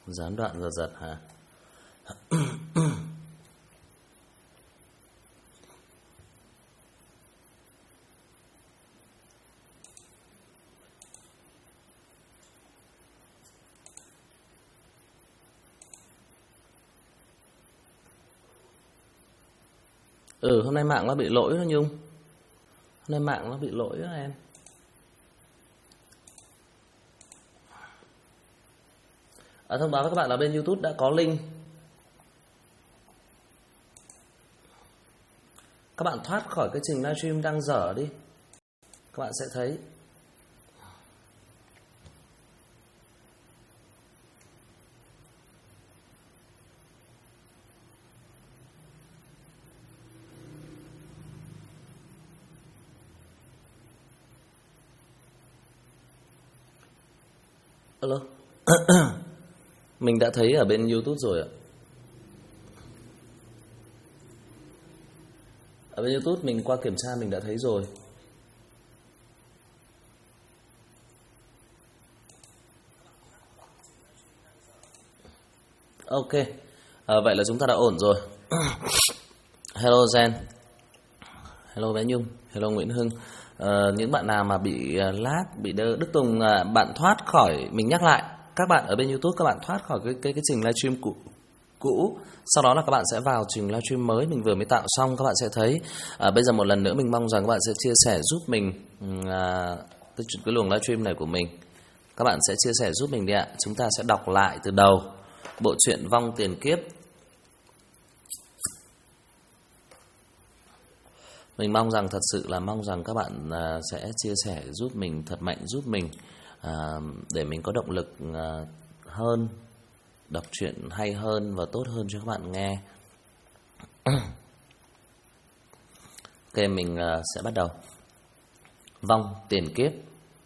Gián đoạn giật giật hả? Hôm nay mạng nó bị lỗi đó Nhung. Hôm nay mạng nó bị lỗi đó em. Thông báo với các bạn là bên YouTube đã có link. Các bạn thoát khỏi cái trình livestream đang dở đi, các bạn sẽ thấy. Alo. Mình đã thấy ở bên YouTube rồi ạ. Ở bên YouTube mình qua kiểm tra mình đã thấy rồi. Ok. Vậy là chúng ta đã ổn rồi. Hello Zen. Hello bé Nhung. Hello Nguyễn Hưng. Những bạn nào mà bị lag, bị đơ, Đức Tùng, bạn thoát khỏi, mình nhắc lại, các bạn ở bên YouTube các bạn thoát khỏi cái trình livestream cũ, sau đó là các bạn sẽ vào trình livestream mới mình vừa mới tạo xong, các bạn sẽ thấy. Bây giờ một lần nữa mình mong rằng các bạn sẽ chia sẻ giúp mình cái luồng livestream này của mình. Các bạn sẽ chia sẻ giúp mình đi ạ. Chúng ta sẽ đọc lại từ đầu bộ truyện Vong Tiền Kiếp. Mình mong rằng, thật sự là mong rằng các bạn sẽ chia sẻ giúp mình, thật mạnh giúp mình, để mình có động lực hơn, đọc truyện hay hơn và tốt hơn cho các bạn nghe. Ok, mình sẽ bắt đầu. Vong Tiền Kiếp.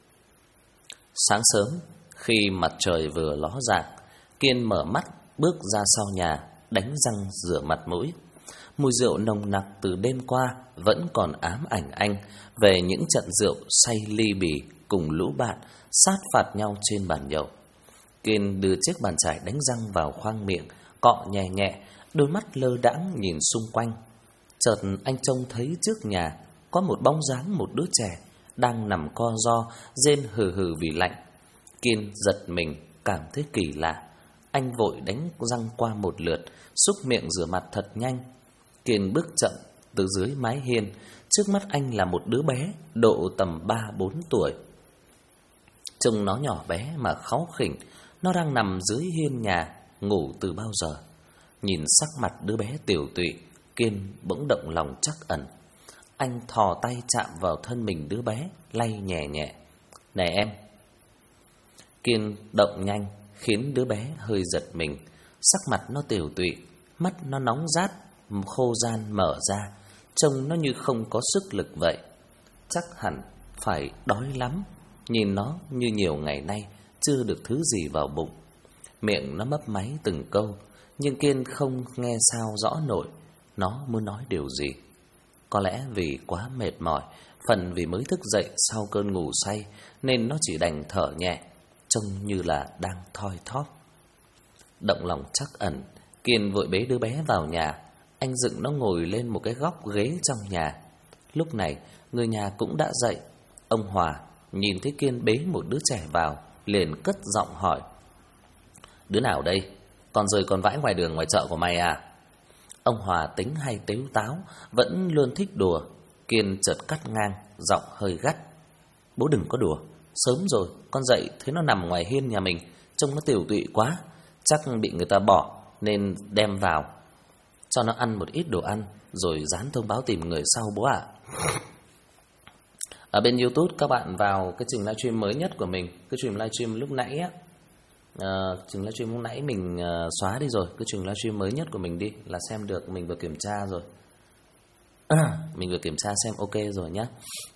Sáng sớm, khi mặt trời vừa ló dạng, Kiên mở mắt bước ra sau nhà, đánh răng rửa mặt mũi. Mùi rượu nồng nặc từ đêm qua vẫn còn ám ảnh anh về những trận rượu say ly bì cùng lũ bạn sát phạt nhau trên bàn nhậu. Kiên đưa chiếc bàn chải đánh răng vào khoang miệng, cọ nhẹ nhẹ, đôi mắt lơ đãng nhìn xung quanh. Chợt anh trông thấy trước nhà có một bóng dáng một đứa trẻ đang nằm co ro, rên hừ hừ vì lạnh. Kiên giật mình, cảm thấy kỳ lạ. Anh vội đánh răng qua một lượt, xúc miệng rửa mặt thật nhanh. Kiên bước chậm từ dưới mái hiên. Trước mắt anh là một đứa bé độ tầm 3-4 tuổi. Trông nó nhỏ bé mà kháu khỉnh. Nó đang nằm dưới hiên nhà, ngủ từ bao giờ. Nhìn sắc mặt đứa bé tiểu tụy, Kiên bỗng động lòng trắc ẩn. Anh thò tay chạm vào thân mình đứa bé, lay nhẹ nhẹ. Này em. Kiên động nhanh khiến đứa bé hơi giật mình. Sắc mặt nó tiểu tụy, mắt nó nóng rát, khô ran mở ra, trông nó như không có sức lực vậy. Chắc hẳn phải đói lắm. Nhìn nó như nhiều ngày nay chưa được thứ gì vào bụng. Miệng nó mấp máy từng câu, nhưng Kiên không nghe sao rõ nổi nó muốn nói điều gì. Có lẽ vì quá mệt mỏi, phần vì mới thức dậy sau cơn ngủ say, nên nó chỉ đành thở nhẹ, trông như là đang thoi thóp. Động lòng trắc ẩn, Kiên vội bế đứa bé vào nhà. Anh dựng nó ngồi lên một cái góc ghế trong nhà. Lúc này người nhà cũng đã dậy. Ông Hòa nhìn thấy Kiên bế một đứa trẻ vào, liền cất giọng hỏi: Đứa nào đây? Còn rời con vãi ngoài đường ngoài chợ của mày à? Ông Hòa tính hay tếu táo, vẫn luôn thích đùa. Kiên chợt cắt ngang, giọng hơi gắt: Bố đừng có đùa. Sớm rồi, con dậy thấy nó nằm ngoài hiên nhà mình, trông nó tiểu tụy quá, chắc bị người ta bỏ nên đem vào. Cho nó ăn một ít đồ ăn, rồi dán thông báo tìm người sau bố ạ. Ở bên YouTube các bạn vào cái trình livestream mới nhất của mình, cái trình livestream lúc nãy á, trình livestream lúc nãy mình xóa đi rồi. Cái trình livestream mới nhất của mình đi là xem được, mình vừa kiểm tra rồi. Mình vừa kiểm tra xem ok rồi nhá.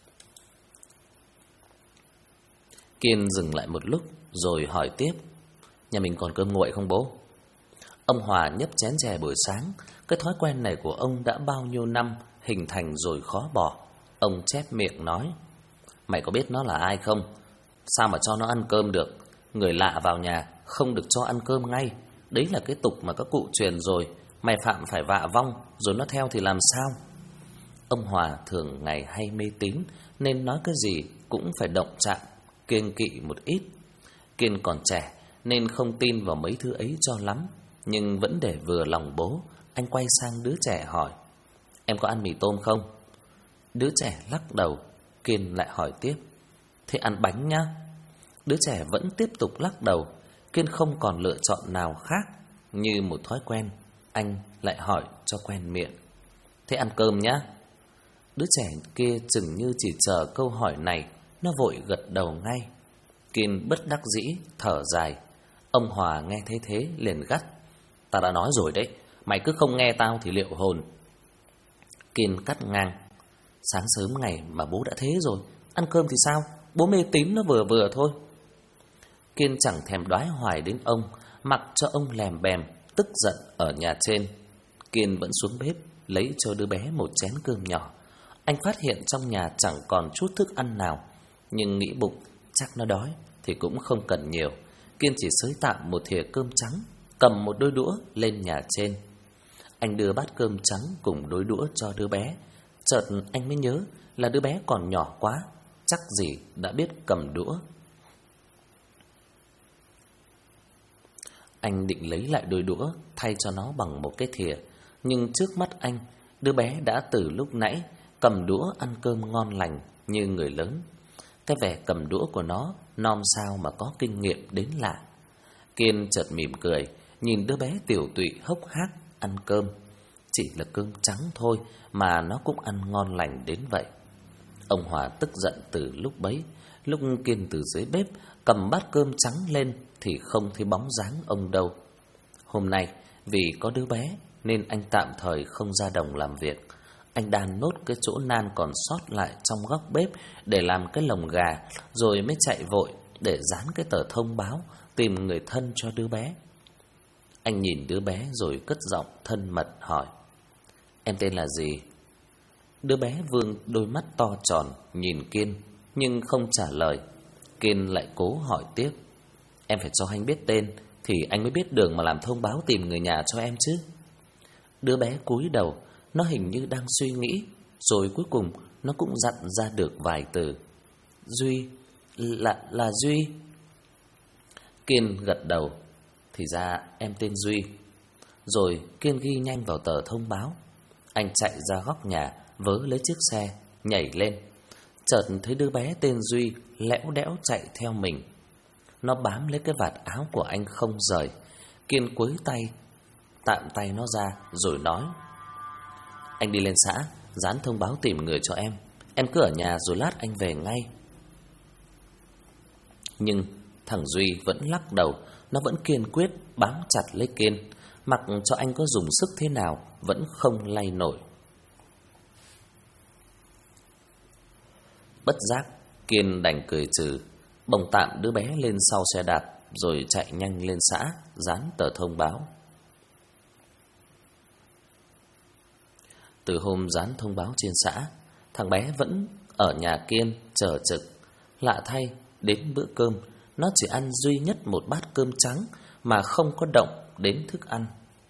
Kiên dừng lại một lúc rồi hỏi tiếp: Nhà mình còn cơm nguội không bố? Ông Hòa nhấp chén chè buổi sáng. Cái thói quen này của ông đã bao nhiêu năm hình thành rồi khó bỏ. Ông chép miệng nói: Mày có biết nó là ai không? Sao mà cho nó ăn cơm được? Người lạ vào nhà không được cho ăn cơm ngay. Đấy là cái tục mà các cụ truyền rồi. Mày phạm phải vạ vong, rồi nó theo thì làm sao? Ông Hòa thường ngày hay mê tín, nên nói cái gì cũng phải động chạm, kiêng kỵ một ít. Kiên còn trẻ nên không tin vào mấy thứ ấy cho lắm, nhưng vẫn để vừa lòng bố, anh quay sang đứa trẻ hỏi: "Em có ăn mì tôm không?" Đứa trẻ lắc đầu. Kiên lại hỏi tiếp: "Thế ăn bánh nhá." Đứa trẻ vẫn tiếp tục lắc đầu. Kiên không còn lựa chọn nào khác. Như một thói quen, anh lại hỏi cho quen miệng: "Thế ăn cơm nhá." Đứa trẻ kia chừng như chỉ chờ câu hỏi này, nó vội gật đầu ngay. Kiên bất đắc dĩ thở dài. Ông Hòa nghe thấy thế liền gắt: "Ta đã nói rồi đấy, mày cứ không nghe tao thì liệu hồn." Kiên cắt ngang: "Sáng sớm ngày mà bố đã thế rồi, ăn cơm thì sao? Bố mê tín nó vừa vừa thôi." Kiên chẳng thèm đoái hoài đến ông, mặc cho ông lèm bèm, tức giận ở nhà trên. Kiên vẫn xuống bếp lấy cho đứa bé một chén cơm nhỏ. Anh phát hiện trong nhà chẳng còn chút thức ăn nào, nhưng nghĩ bụng chắc nó đói thì cũng không cần nhiều. Kiên chỉ xới tạm một thìa cơm trắng, cầm một đôi đũa lên nhà trên. Anh đưa bát cơm trắng cùng đôi đũa cho đứa bé. Chợt anh mới nhớ là đứa bé còn nhỏ quá, chắc gì đã biết cầm đũa. Anh định lấy lại đôi đũa thay cho nó bằng một cái thìa, nhưng trước mắt anh, đứa bé đã từ lúc nãy cầm đũa ăn cơm ngon lành như người lớn. Cái vẻ cầm đũa của nó nom sao mà có kinh nghiệm đến lạ. Kiên chợt mỉm cười, nhìn đứa bé tiểu tụy hốc hác ăn cơm. Chỉ là cơm trắng thôi mà nó cũng ăn ngon lành đến vậy. Ông Hòa tức giận từ lúc bấy. Lúc Kiên từ dưới bếp cầm bát cơm trắng lên thì không thấy bóng dáng ông đâu. Hôm nay vì có đứa bé nên anh tạm thời không ra đồng làm việc. Anh đan nốt cái chỗ nan còn sót lại trong góc bếp để làm cái lồng gà, rồi mới chạy vội để dán cái tờ thông báo tìm người thân cho đứa bé. Anh nhìn đứa bé rồi cất giọng thân mật hỏi: "Em tên là gì?" Đứa bé vương đôi mắt to tròn nhìn Kiên nhưng không trả lời. Kiên lại cố hỏi tiếp: "Em phải cho anh biết tên thì anh mới biết đường mà làm thông báo tìm người nhà cho em chứ." Đứa bé cúi đầu, nó hình như đang suy nghĩ, rồi cuối cùng nó cũng dặn ra được vài từ: "Duy, là Duy." Kiên gật đầu: "Thì ra em tên Duy." Rồi Kiên ghi nhanh vào tờ thông báo. Anh chạy ra góc nhà, vớ lấy chiếc xe, nhảy lên. Chợt thấy đứa bé tên Duy lẽo đẽo chạy theo mình. Nó bám lấy cái vạt áo của anh không rời. Kiên cúi tay, tạm tay nó ra rồi nói: "Anh đi lên xã, dán thông báo tìm người cho em. Em cứ ở nhà rồi lát anh về ngay." Nhưng thằng Duy vẫn lắc đầu. Nó vẫn kiên quyết bám chặt lấy Kiên, mặc cho anh có dùng sức thế nào vẫn không lay nổi. Bất giác Kiên đành cười trừ, bồng tạm đứa bé lên sau xe đạp rồi chạy nhanh lên xã dán tờ thông báo. Từ hôm dán thông báo trên xã, thằng bé vẫn ở nhà Kiên chờ trực. Lạ thay, đến bữa cơm nó chỉ ăn duy nhất một bát cơm trắng mà không có động đến thức ăn.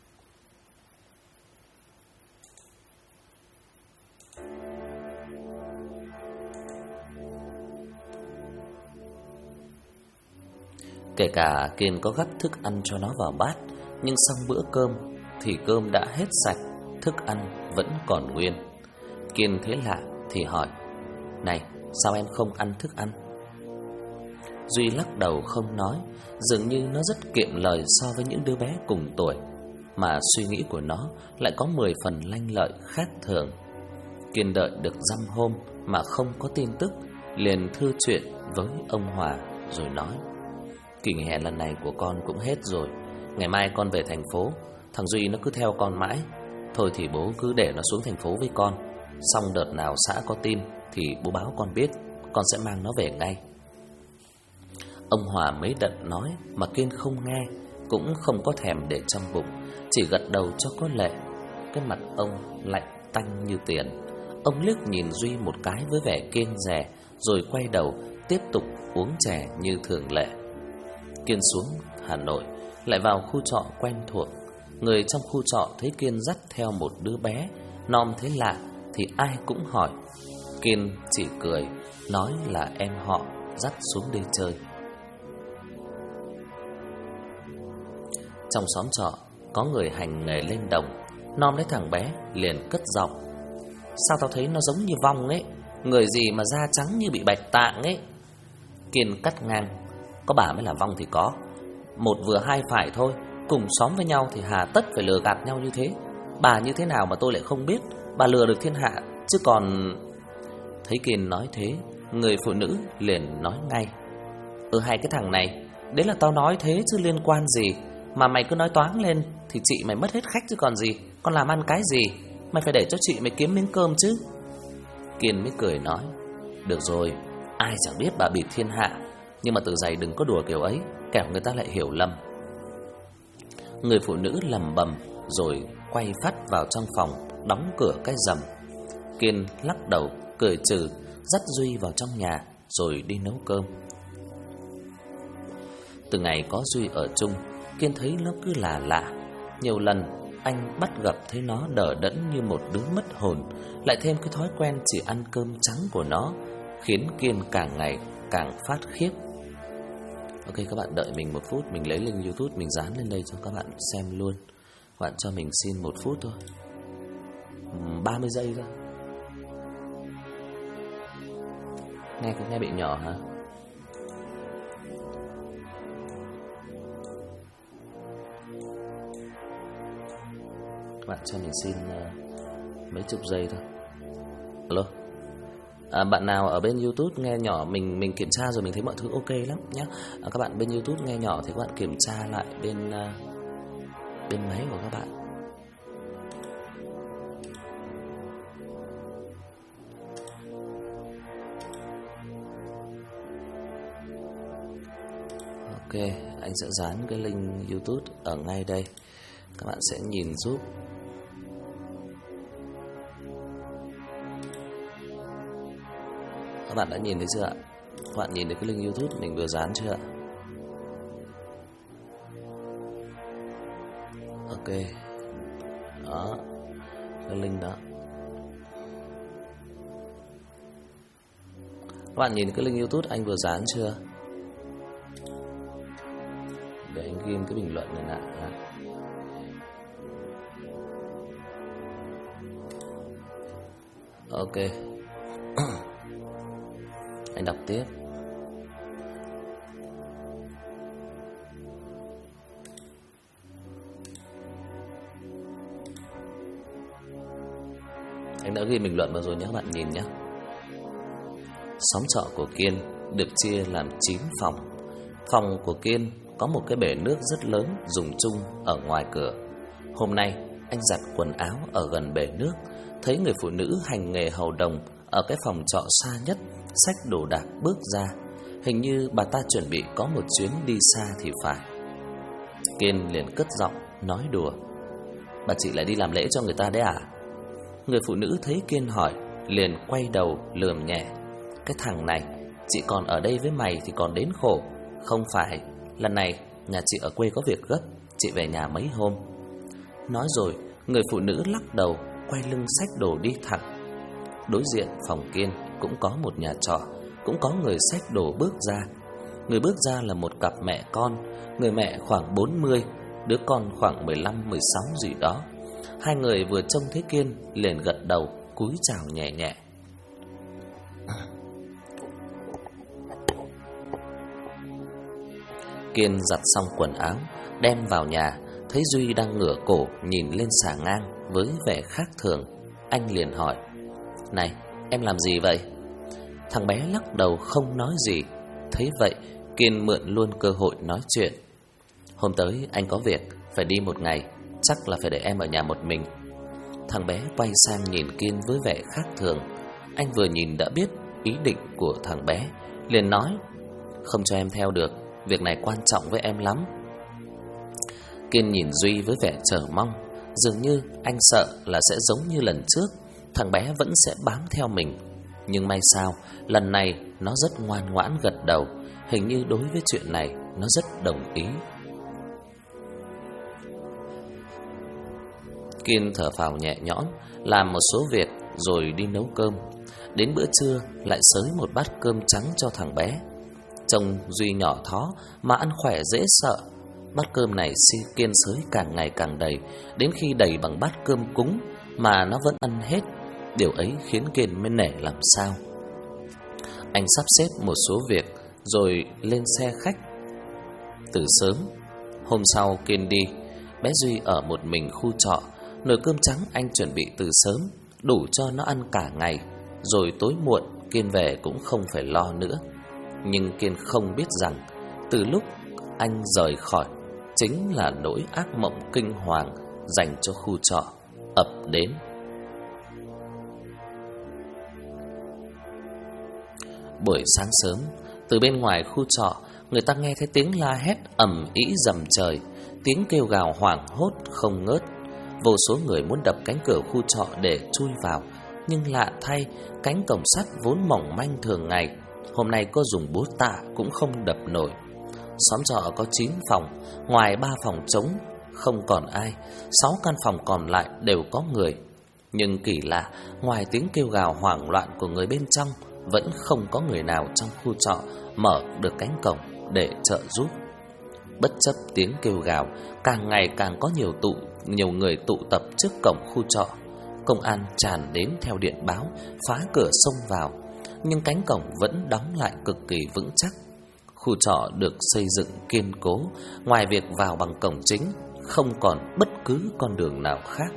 Kể cả Kiên có gắp thức ăn cho nó vào bát, nhưng xong bữa cơm thì cơm đã hết sạch, thức ăn vẫn còn nguyên. Kiên thấy lạ thì hỏi: "Này, sao em không ăn thức ăn?" Duy lắc đầu không nói, dường như nó rất kiệm lời so với những đứa bé cùng tuổi, mà suy nghĩ của nó lại có 10 phần lanh lợi khác thường. Kiên đợi được dăm hôm mà không có tin tức, liền thư chuyện với ông Hòa rồi nói: "Kỳ nghỉ hè lần này của con cũng hết rồi. Ngày mai con về thành phố. Thằng Duy nó cứ theo con mãi. Thôi thì bố cứ để nó xuống thành phố với con. Xong đợt nào xã có tin thì bố báo con biết, con sẽ mang nó về ngay." Ông Hòa mấy đợt nói mà Kiên không nghe, cũng không có thèm để trong bụng, chỉ gật đầu cho có lệ. Cái mặt ông lạnh tanh như tiền. Ông liếc nhìn Duy một cái với vẻ kiêng dè, rồi quay đầu tiếp tục uống chè như thường lệ. Kiên xuống Hà Nội, lại vào khu trọ quen thuộc. Người trong khu trọ thấy Kiên dắt theo một đứa bé nom thế lạ thì ai cũng hỏi. Kiên chỉ cười, nói là em họ dắt xuống đây chơi. Trong xóm trọ có người hành nghề lên đồng, nom lấy thằng bé liền cất giọng: sao tao thấy nó giống như Vong ấy, người gì mà da trắng như bị bạch tạng ấy. Kiên cắt ngang: có bà mới là Vong thì có, một vừa hai phải thôi, cùng xóm với nhau thì hà tất phải lừa gạt nhau như thế. Bà như thế nào mà tôi lại không biết, bà lừa được thiên hạ chứ còn... Thấy Kiên nói thế, người phụ nữ liền nói ngay: hai cái thằng này, đấy là tao nói thế chứ liên quan gì. Mà mày cứ nói toáng lên thì chị mày mất hết khách chứ còn gì. Con làm ăn cái gì, mày phải để cho chị mày kiếm miếng cơm chứ. Kiên mới cười nói: được rồi, ai chẳng biết bà bịp thiên hạ, nhưng mà từ giày đừng có đùa kiểu ấy, kẻo người ta lại hiểu lầm. Người phụ nữ lẩm bẩm rồi quay phát vào trong phòng, đóng cửa cái rầm. Kiên lắc đầu cười trừ, dắt Duy vào trong nhà rồi đi nấu cơm. Từ ngày có Duy ở chung, Kiên thấy nó cứ lạ lạ. Nhiều lần anh bắt gặp thấy nó đờ đẫn như một đứa mất hồn, lại thêm cái thói quen chỉ ăn cơm trắng của nó, khiến Kiên càng ngày càng phát khiếp. Ok, các bạn đợi mình 1 phút, mình lấy link YouTube mình dán lên đây cho các bạn xem luôn. Các bạn cho mình xin 1 phút thôi, 30 giây thôi. Nghe bị nhỏ hả? Các bạn cho mình xin mấy chục giây thôi. Alo. Bạn nào ở bên YouTube nghe nhỏ, mình kiểm tra rồi mình thấy mọi thứ ok lắm nhé. Các bạn bên YouTube nghe nhỏ thì các bạn kiểm tra lại bên máy của các bạn. Ok, anh sẽ dán cái link YouTube ở ngay đây. Các bạn sẽ nhìn giúp. Các bạn đã nhìn thấy chưa ạ? Các bạn nhìn thấy cái link YouTube mình vừa dán chưa ạ? Ok. Đó, cái link đó. Các bạn nhìn cái link YouTube anh vừa dán chưa? Để anh ghi cái bình luận này lại. Ok. Anh đọc tiếp. Anh đã ghi bình luận vào rồi nhé, các bạn nhìn nhé. Xóm trọ của Kiên được chia làm 9 phòng. Phòng của Kiên có một cái bể nước rất lớn dùng chung ở ngoài cửa. Hôm nay anh giặt quần áo ở gần bể nước, thấy người phụ nữ hành nghề hầu đồng ở cái phòng trọ xa nhất xách đồ đạc bước ra. Hình như bà ta chuẩn bị có một chuyến đi xa thì phải. Kiên liền cất giọng nói đùa: bà chị lại đi làm lễ cho người ta đấy à? Người phụ nữ thấy Kiên hỏi liền quay đầu lườm nhẹ: cái thằng này, chị còn ở đây với mày thì còn đến khổ. Không phải, lần này nhà chị ở quê có việc gấp, chị về nhà mấy hôm. Nói rồi người phụ nữ lắc đầu quay lưng xách đồ đi thẳng. Đối diện phòng Kiên cũng có một nhà trọ, cũng có người xách đồ bước ra. Người bước ra là một cặp mẹ con. Người mẹ khoảng 40, đứa con khoảng 15-16 gì đó. Hai người vừa trông thấy Kiên liền gật đầu cúi chào nhẹ nhẹ. Kiên giặt xong quần áo đem vào nhà, thấy Duy đang ngửa cổ nhìn lên xà ngang với vẻ khác thường. Anh liền hỏi: này, em làm gì vậy? Thằng bé lắc đầu không nói gì. Thấy vậy Kiên mượn luôn cơ hội nói chuyện: hôm tới anh có việc phải đi một ngày, chắc là phải để em ở nhà một mình. Thằng bé quay sang nhìn Kiên với vẻ khác thường. Anh vừa nhìn đã biết ý định của thằng bé, liền nói: không cho em theo được, việc này quan trọng với em lắm. Kiên nhìn Duy với vẻ chờ mong. Dường như anh sợ là sẽ giống như lần trước, thằng bé vẫn sẽ bám theo mình. Nhưng may sao lần này nó rất ngoan ngoãn gật đầu. Hình như đối với chuyện này nó rất đồng ý. Kiên thở phào nhẹ nhõm, làm một số việc rồi đi nấu cơm. Đến bữa trưa lại xới một bát cơm trắng cho thằng bé. Trông Duy nhỏ thó mà ăn khỏe dễ sợ. Bát cơm này Kiên xới càng ngày càng đầy, đến khi đầy bằng bát cơm cúng mà nó vẫn ăn hết. Điều ấy khiến Kiên mới nể làm sao. Anh sắp xếp một số việc rồi lên xe khách từ sớm. Hôm sau Kiên đi, bé Duy ở một mình khu trọ. Nồi cơm trắng anh chuẩn bị từ sớm, đủ cho nó ăn cả ngày. Rồi tối muộn Kiên về cũng không phải lo nữa. Nhưng Kiên không biết rằng từ lúc anh rời khỏi, chính là nỗi ác mộng kinh hoàng dành cho khu trọ ập đến. Buổi sáng sớm, từ bên ngoài khu trọ, người ta nghe thấy tiếng la hét ầm ĩ rầm trời, tiếng kêu gào hoảng hốt không ngớt. Vô số người muốn đập cánh cửa khu trọ để chui vào, nhưng lạ thay, cánh cổng sắt vốn mỏng manh thường ngày, hôm nay có dùng búa tạ cũng không đập nổi. Xóm trọ có 9 phòng, ngoài 3 phòng trống không còn ai, 6 căn phòng còn lại đều có người. Nhưng kỳ lạ, ngoài tiếng kêu gào hoảng loạn của người bên trong, vẫn không có người nào trong khu trọ mở được cánh cổng để trợ giúp. Bất chấp tiếng kêu gào, càng ngày càng có nhiều người tụ tập trước cổng khu trọ. Công an tràn đến theo điện báo, phá cửa xông vào, nhưng cánh cổng vẫn đóng lại cực kỳ vững chắc. Khu trọ được xây dựng kiên cố, ngoài việc vào bằng cổng chính, không còn bất cứ con đường nào khác.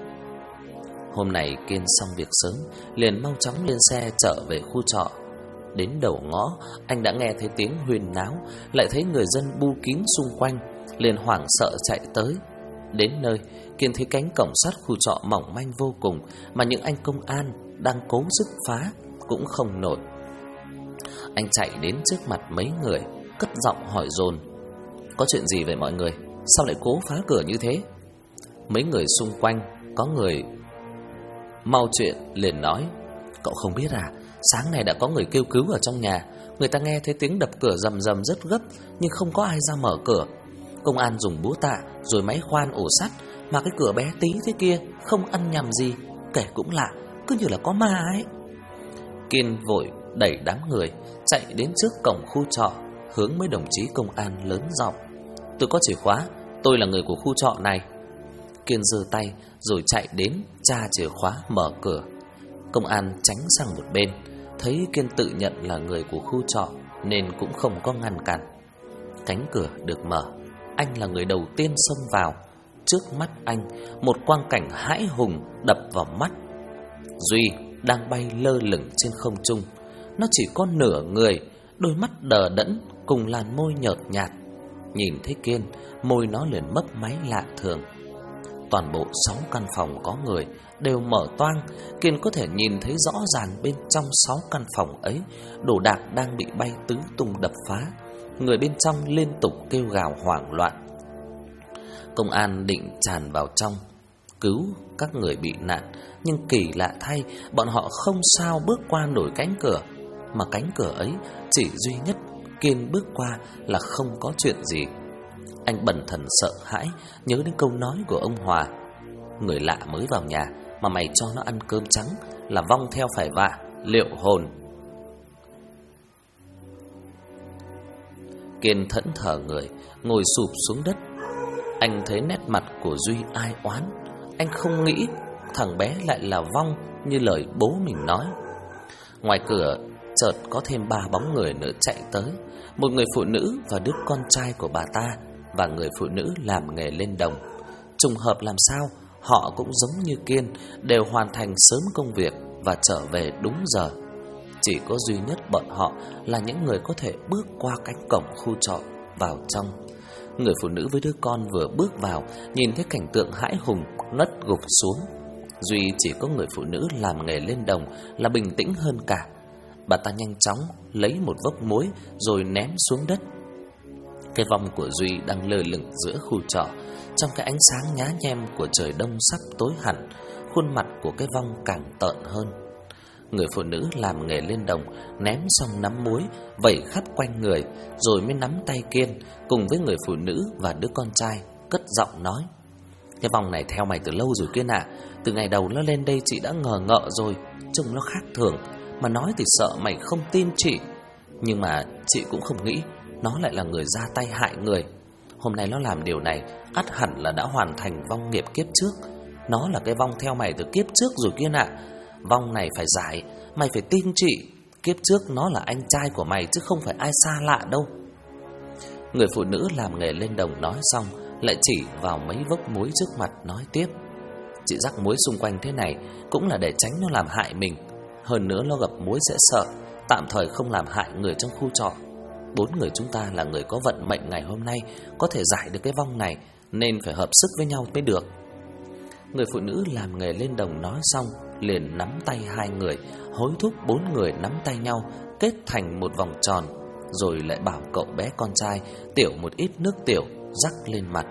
Hôm nay Kiên xong việc sớm, liền mau chóng lên xe trở về khu trọ. Đến đầu ngõ, anh đã nghe thấy tiếng huyên náo, lại thấy người dân bu kín xung quanh, liền hoảng sợ chạy tới. Đến nơi, Kiên thấy cánh cổng sắt khu trọ mỏng manh vô cùng, mà những anh công an đang cố sức phá cũng không nổi. Anh chạy đến trước mặt mấy người, cất giọng hỏi dồn: "Có chuyện gì vậy mọi người? Sao lại cố phá cửa như thế?" Mấy người xung quanh có người mau chuyện liền nói: "Cậu không biết à, sáng nay đã có người kêu cứu ở trong nhà. Người ta nghe thấy tiếng đập cửa rầm rầm rất gấp, nhưng không có ai ra mở cửa. Công an dùng búa tạ rồi máy khoan ổ sắt, mà cái cửa bé tí thế kia không ăn nhầm gì. Kể cũng lạ, cứ như là có ma ấy." Kiên vội đẩy đám người chạy đến trước cổng khu trọ, hướng mấy đồng chí công an lớn giọng: "Tôi có chìa khóa, tôi là người của khu trọ này." Kiên giơ tay rồi chạy đến tra chìa khóa mở cửa. Công an tránh sang một bên, thấy Kiên tự nhận là người của khu trọ nên cũng không có ngăn cản. Cánh cửa được mở, anh là người đầu tiên xông vào. Trước mắt anh, một quang cảnh hãi hùng đập vào mắt. Duy đang bay lơ lửng trên không trung. Nó chỉ có nửa người, đôi mắt đờ đẫn cùng làn môi nhợt nhạt. Nhìn thấy Kiên, môi nó liền mấp máy lạ thường. Toàn bộ 6 căn phòng có người đều mở toang. Kiên có thể nhìn thấy rõ ràng bên trong 6 căn phòng ấy, đồ đạc đang bị bay tứ tung đập phá. Người bên trong liên tục kêu gào hoảng loạn. Công an định tràn vào trong cứu các người bị nạn, nhưng kỳ lạ thay, bọn họ không sao bước qua nổi cánh cửa. Mà cánh cửa ấy chỉ duy nhất Kiên bước qua là không có chuyện gì. Anh bần thần sợ hãi, nhớ đến câu nói của ông Hòa: "Người lạ mới vào nhà mà mày cho nó ăn cơm trắng là vong theo phải vạ, liệu hồn." Kiên thẫn thờ người, ngồi sụp xuống đất. Anh thấy nét mặt của Duy ai oán. Anh không nghĩ thằng bé lại là vong như lời bố mình nói. Ngoài cửa chợt có thêm 3 bóng người nữa chạy tới. Một người phụ nữ và đứa con trai của bà ta, và người phụ nữ làm nghề lên đồng. Trùng hợp làm sao, họ cũng giống như Kiên, đều hoàn thành sớm công việc và trở về đúng giờ. Chỉ có duy nhất bọn họ là những người có thể bước qua cánh cổng khu trọ vào trong. Người phụ nữ với đứa con vừa bước vào, nhìn thấy cảnh tượng hãi hùng, ngất gục xuống. Duy chỉ có người phụ nữ làm nghề lên đồng là bình tĩnh hơn cả. Bà ta nhanh chóng lấy một vốc muối rồi ném xuống đất. Cái vong của Duy đang lơ lửng giữa khu trọ, trong cái ánh sáng nhá nhem của trời đông sắp tối hẳn. Khuôn mặt của cái vong càng tợn hơn. Người phụ nữ làm nghề lên đồng ném xong nắm muối vẩy khắp quanh người, rồi mới nắm tay Kiên cùng với người phụ nữ và đứa con trai, cất giọng nói: Cái vong này theo mày từ lâu rồi Kiên ạ. Từ ngày đầu nó lên đây chị đã ngờ ngợ rồi. Trông nó khác thường, mà nói thì sợ mày không tin chị. Nhưng mà chị cũng không nghĩ nó lại là người ra tay hại người. Hôm nay nó làm điều này ắt hẳn là đã hoàn thành vong nghiệp kiếp trước. Nó là cái vong theo mày từ kiếp trước rồi Kiên ạ. Vong này phải giải, mày phải tin chị. Kiếp trước nó là anh trai của mày chứ không phải ai xa lạ đâu. Người phụ nữ làm nghề lên đồng nói xong, lại chỉ vào mấy vốc muối trước mặt nói tiếp. Chị rắc muối xung quanh thế này cũng là để tránh nó làm hại mình. Hơn nữa nó gặp muối sẽ sợ, tạm thời không làm hại người trong khu trọ. 4 người chúng ta là người có vận mệnh ngày hôm nay, có thể giải được cái vong này, nên phải hợp sức với nhau mới được. Người phụ nữ làm nghề lên đồng nói xong, liền nắm tay hai người, hối thúc 4 người nắm tay nhau, kết thành một vòng tròn, rồi lại bảo cậu bé con trai tiểu một ít nước tiểu rắc lên mặt.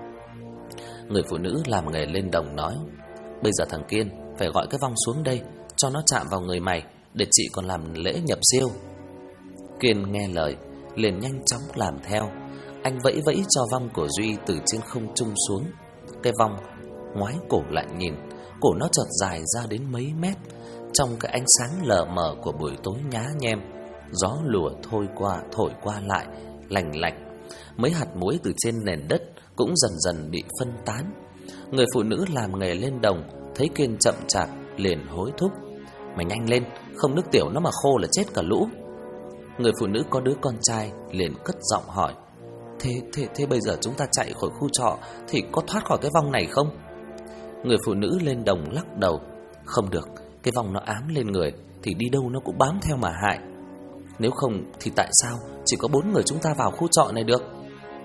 Người phụ nữ làm nghề lên đồng nói, bây giờ thằng Kiên phải gọi cái vong xuống đây, cho nó chạm vào người mày, để chị còn làm lễ nhập siêu. Kiên nghe lời, liền nhanh chóng làm theo. Anh vẫy vẫy cho vong của Duy từ trên không trung xuống. Cái vong ngoái cổ lại nhìn, cổ nó chợt dài ra đến mấy mét. Trong cái ánh sáng lờ mờ của buổi tối nhá nhem, gió lùa thổi qua lại, lành lạnh. Mấy hạt muối từ trên nền đất cũng dần dần bị phân tán. Người phụ nữ làm nghề lên đồng thấy Kiên chậm chạp, liền hối thúc, mày nhanh lên, không nước tiểu nó mà khô là chết cả lũ. Người phụ nữ có đứa con trai liền cất giọng hỏi, Thế bây giờ chúng ta chạy khỏi khu trọ thì có thoát khỏi cái vong này không? Người phụ nữ lên đồng lắc đầu, không được, cái vong nó ám lên người thì đi đâu nó cũng bám theo mà hại. Nếu không thì tại sao chỉ có 4 người chúng ta vào khu trọ này được?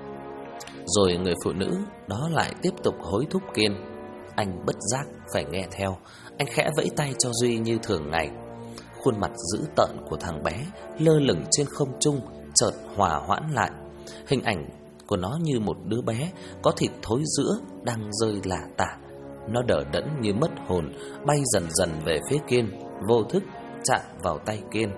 Rồi người phụ nữ đó lại tiếp tục hối thúc Kiên. Anh bất giác phải nghe theo. Anh khẽ vẫy tay cho Duy như thường ngày. Khuôn mặt dữ tợn của thằng bé lơ lửng trên không trung chợt hòa hoãn lại. Hình ảnh của nó như một đứa bé có thịt thối rữa đang rơi lả tả. Nó đờ đẫn như mất hồn, bay dần dần về phía Kiên, vô thức chạm vào tay Kiên.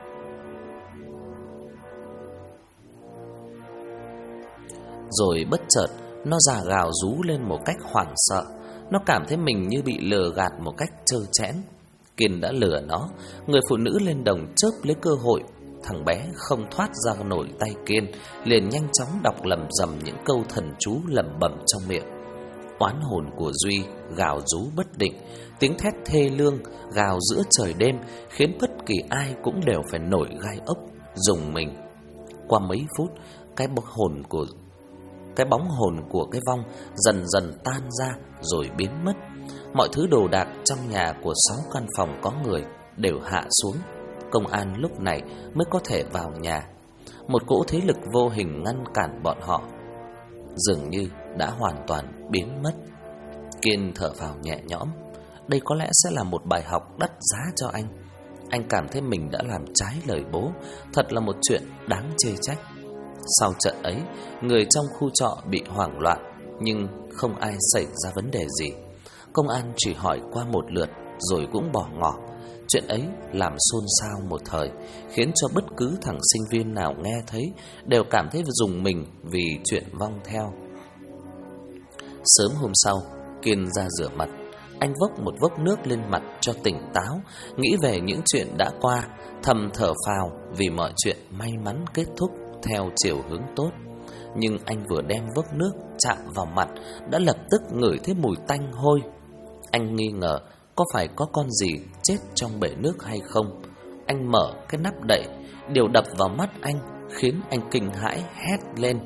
Rồi bất chợt nó già gào rú lên một cách hoảng sợ. Nó cảm thấy mình như bị lừa gạt một cách trơ trẽn. Kiên đã lừa nó. Người phụ nữ lên đồng chớp lấy cơ hội. Thằng bé không thoát ra nổi tay Kiên, liền nhanh chóng đọc lầm rầm những câu thần chú lẩm bẩm trong miệng. Oán hồn của Duy gào rú bất định, tiếng thét thê lương gào giữa trời đêm, khiến bất kỳ ai cũng đều phải nổi gai ốc, rùng mình. Qua mấy phút, cái bóng hồn của cái vong dần dần tan ra rồi biến mất. Mọi thứ đồ đạc trong nhà của 6 căn phòng có người đều hạ xuống. Công an lúc này mới có thể vào nhà. Một cỗ thế lực vô hình ngăn cản bọn họ, dường như đã hoàn toàn biến mất. Kiên thở phào nhẹ nhõm. Đây có lẽ sẽ là một bài học đắt giá cho anh. Anh cảm thấy mình đã làm trái lời bố, thật là một chuyện đáng chê trách. Sau trận ấy, người trong khu trọ bị hoảng loạn, nhưng không ai xảy ra vấn đề gì. Công an chỉ hỏi qua một lượt rồi cũng bỏ ngỏ. Chuyện ấy làm xôn xao một thời, khiến cho bất cứ thằng sinh viên nào nghe thấy đều cảm thấy rùng mình vì chuyện vong theo. Sớm hôm sau, Kiên ra rửa mặt. Anh vốc một vốc nước lên mặt cho tỉnh táo, nghĩ về những chuyện đã qua, thầm thở phào vì mọi chuyện may mắn kết thúc theo chiều hướng tốt. Nhưng anh vừa đem vốc nước chạm vào mặt đã lập tức ngửi thấy mùi tanh hôi. Anh nghi ngờ có phải có con gì chết trong bể nước hay không. Anh mở cái nắp đậy, điều đập vào mắt anh khiến anh kinh hãi hét lên.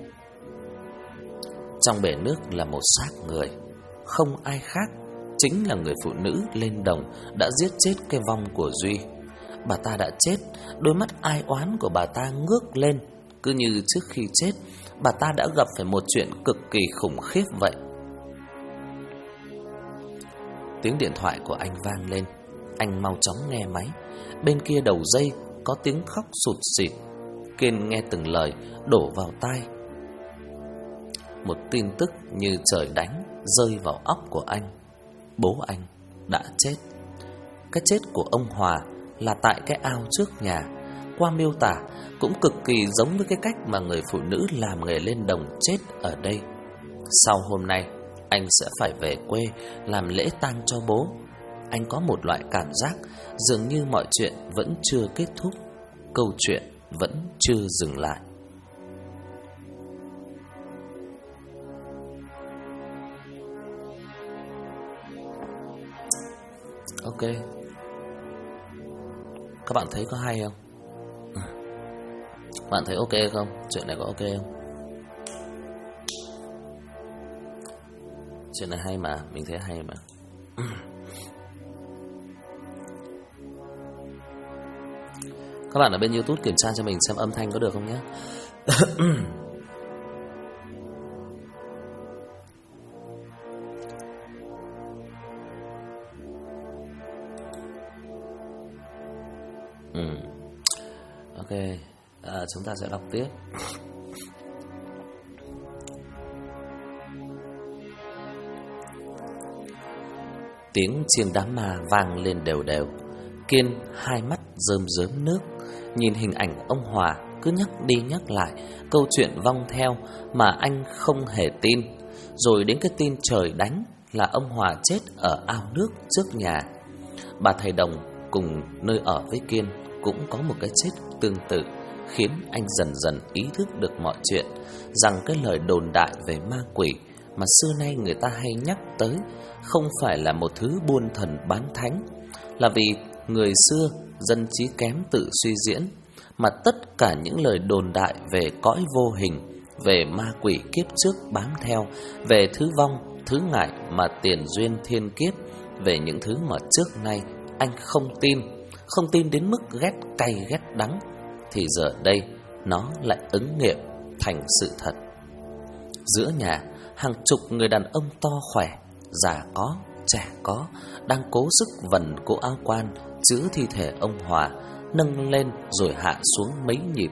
Trong bể nước là một xác người, không ai khác, chính là người phụ nữ lên đồng đã giết chết cái vong của Duy. Bà ta đã chết, đôi mắt ai oán của bà ta ngước lên, cứ như trước khi chết bà ta đã gặp phải một chuyện cực kỳ khủng khiếp vậy. Tiếng điện thoại của anh vang lên. Anh mau chóng nghe máy. Bên kia đầu dây có tiếng khóc sụt sịt. Kiên nghe từng lời đổ vào tai. Một tin tức như trời đánh rơi vào óc của anh. Bố anh đã chết. Cái chết của ông Hòa là tại cái ao trước nhà. Qua miêu tả cũng cực kỳ giống với cái cách mà người phụ nữ làm nghề lên đồng chết ở đây. Sau hôm nay, anh sẽ phải về quê làm lễ tang cho bố. Anh có một loại cảm giác dường như mọi chuyện vẫn chưa kết thúc, câu chuyện vẫn chưa dừng lại. Ok, các bạn thấy có hay không? Bạn thấy ok không? Chuyện này có ok không? Chuyện này hay mà, mình thấy hay mà. Các bạn ở bên YouTube kiểm tra cho mình xem âm thanh có được không nhé. Ok, chúng ta sẽ đọc tiếp. Tiếng chiêng đám ma vang lên đều đều. Kiên hai mắt rơm rớm nước, nhìn hình ảnh ông Hòa cứ nhắc đi nhắc lại câu chuyện vong theo mà anh không hề tin. Rồi đến cái tin trời đánh là ông Hòa chết ở ao nước trước nhà. Bà thầy Đồng cùng nơi ở với Kiên cũng có một cái chết tương tự, khiến anh dần dần ý thức được mọi chuyện, rằng cái lời đồn đại về ma quỷ mà xưa nay người ta hay nhắc tới không phải là một thứ buôn thần bán thánh, là vì người xưa dân trí kém tự suy diễn, mà tất cả những lời đồn đại về cõi vô hình, về ma quỷ kiếp trước bám theo, về thứ vong, thứ ngại mà tiền duyên thiên kiếp, về những thứ mà trước nay anh không tin đến mức ghét cay ghét đắng, thì giờ đây nó lại ứng nghiệm thành sự thật. Giữa nhà, hàng chục người đàn ông to khỏe, già có, trẻ có, đang cố sức vần cỗ áo quan chứa thi thể ông Hòa, nâng lên rồi hạ xuống mấy nhịp.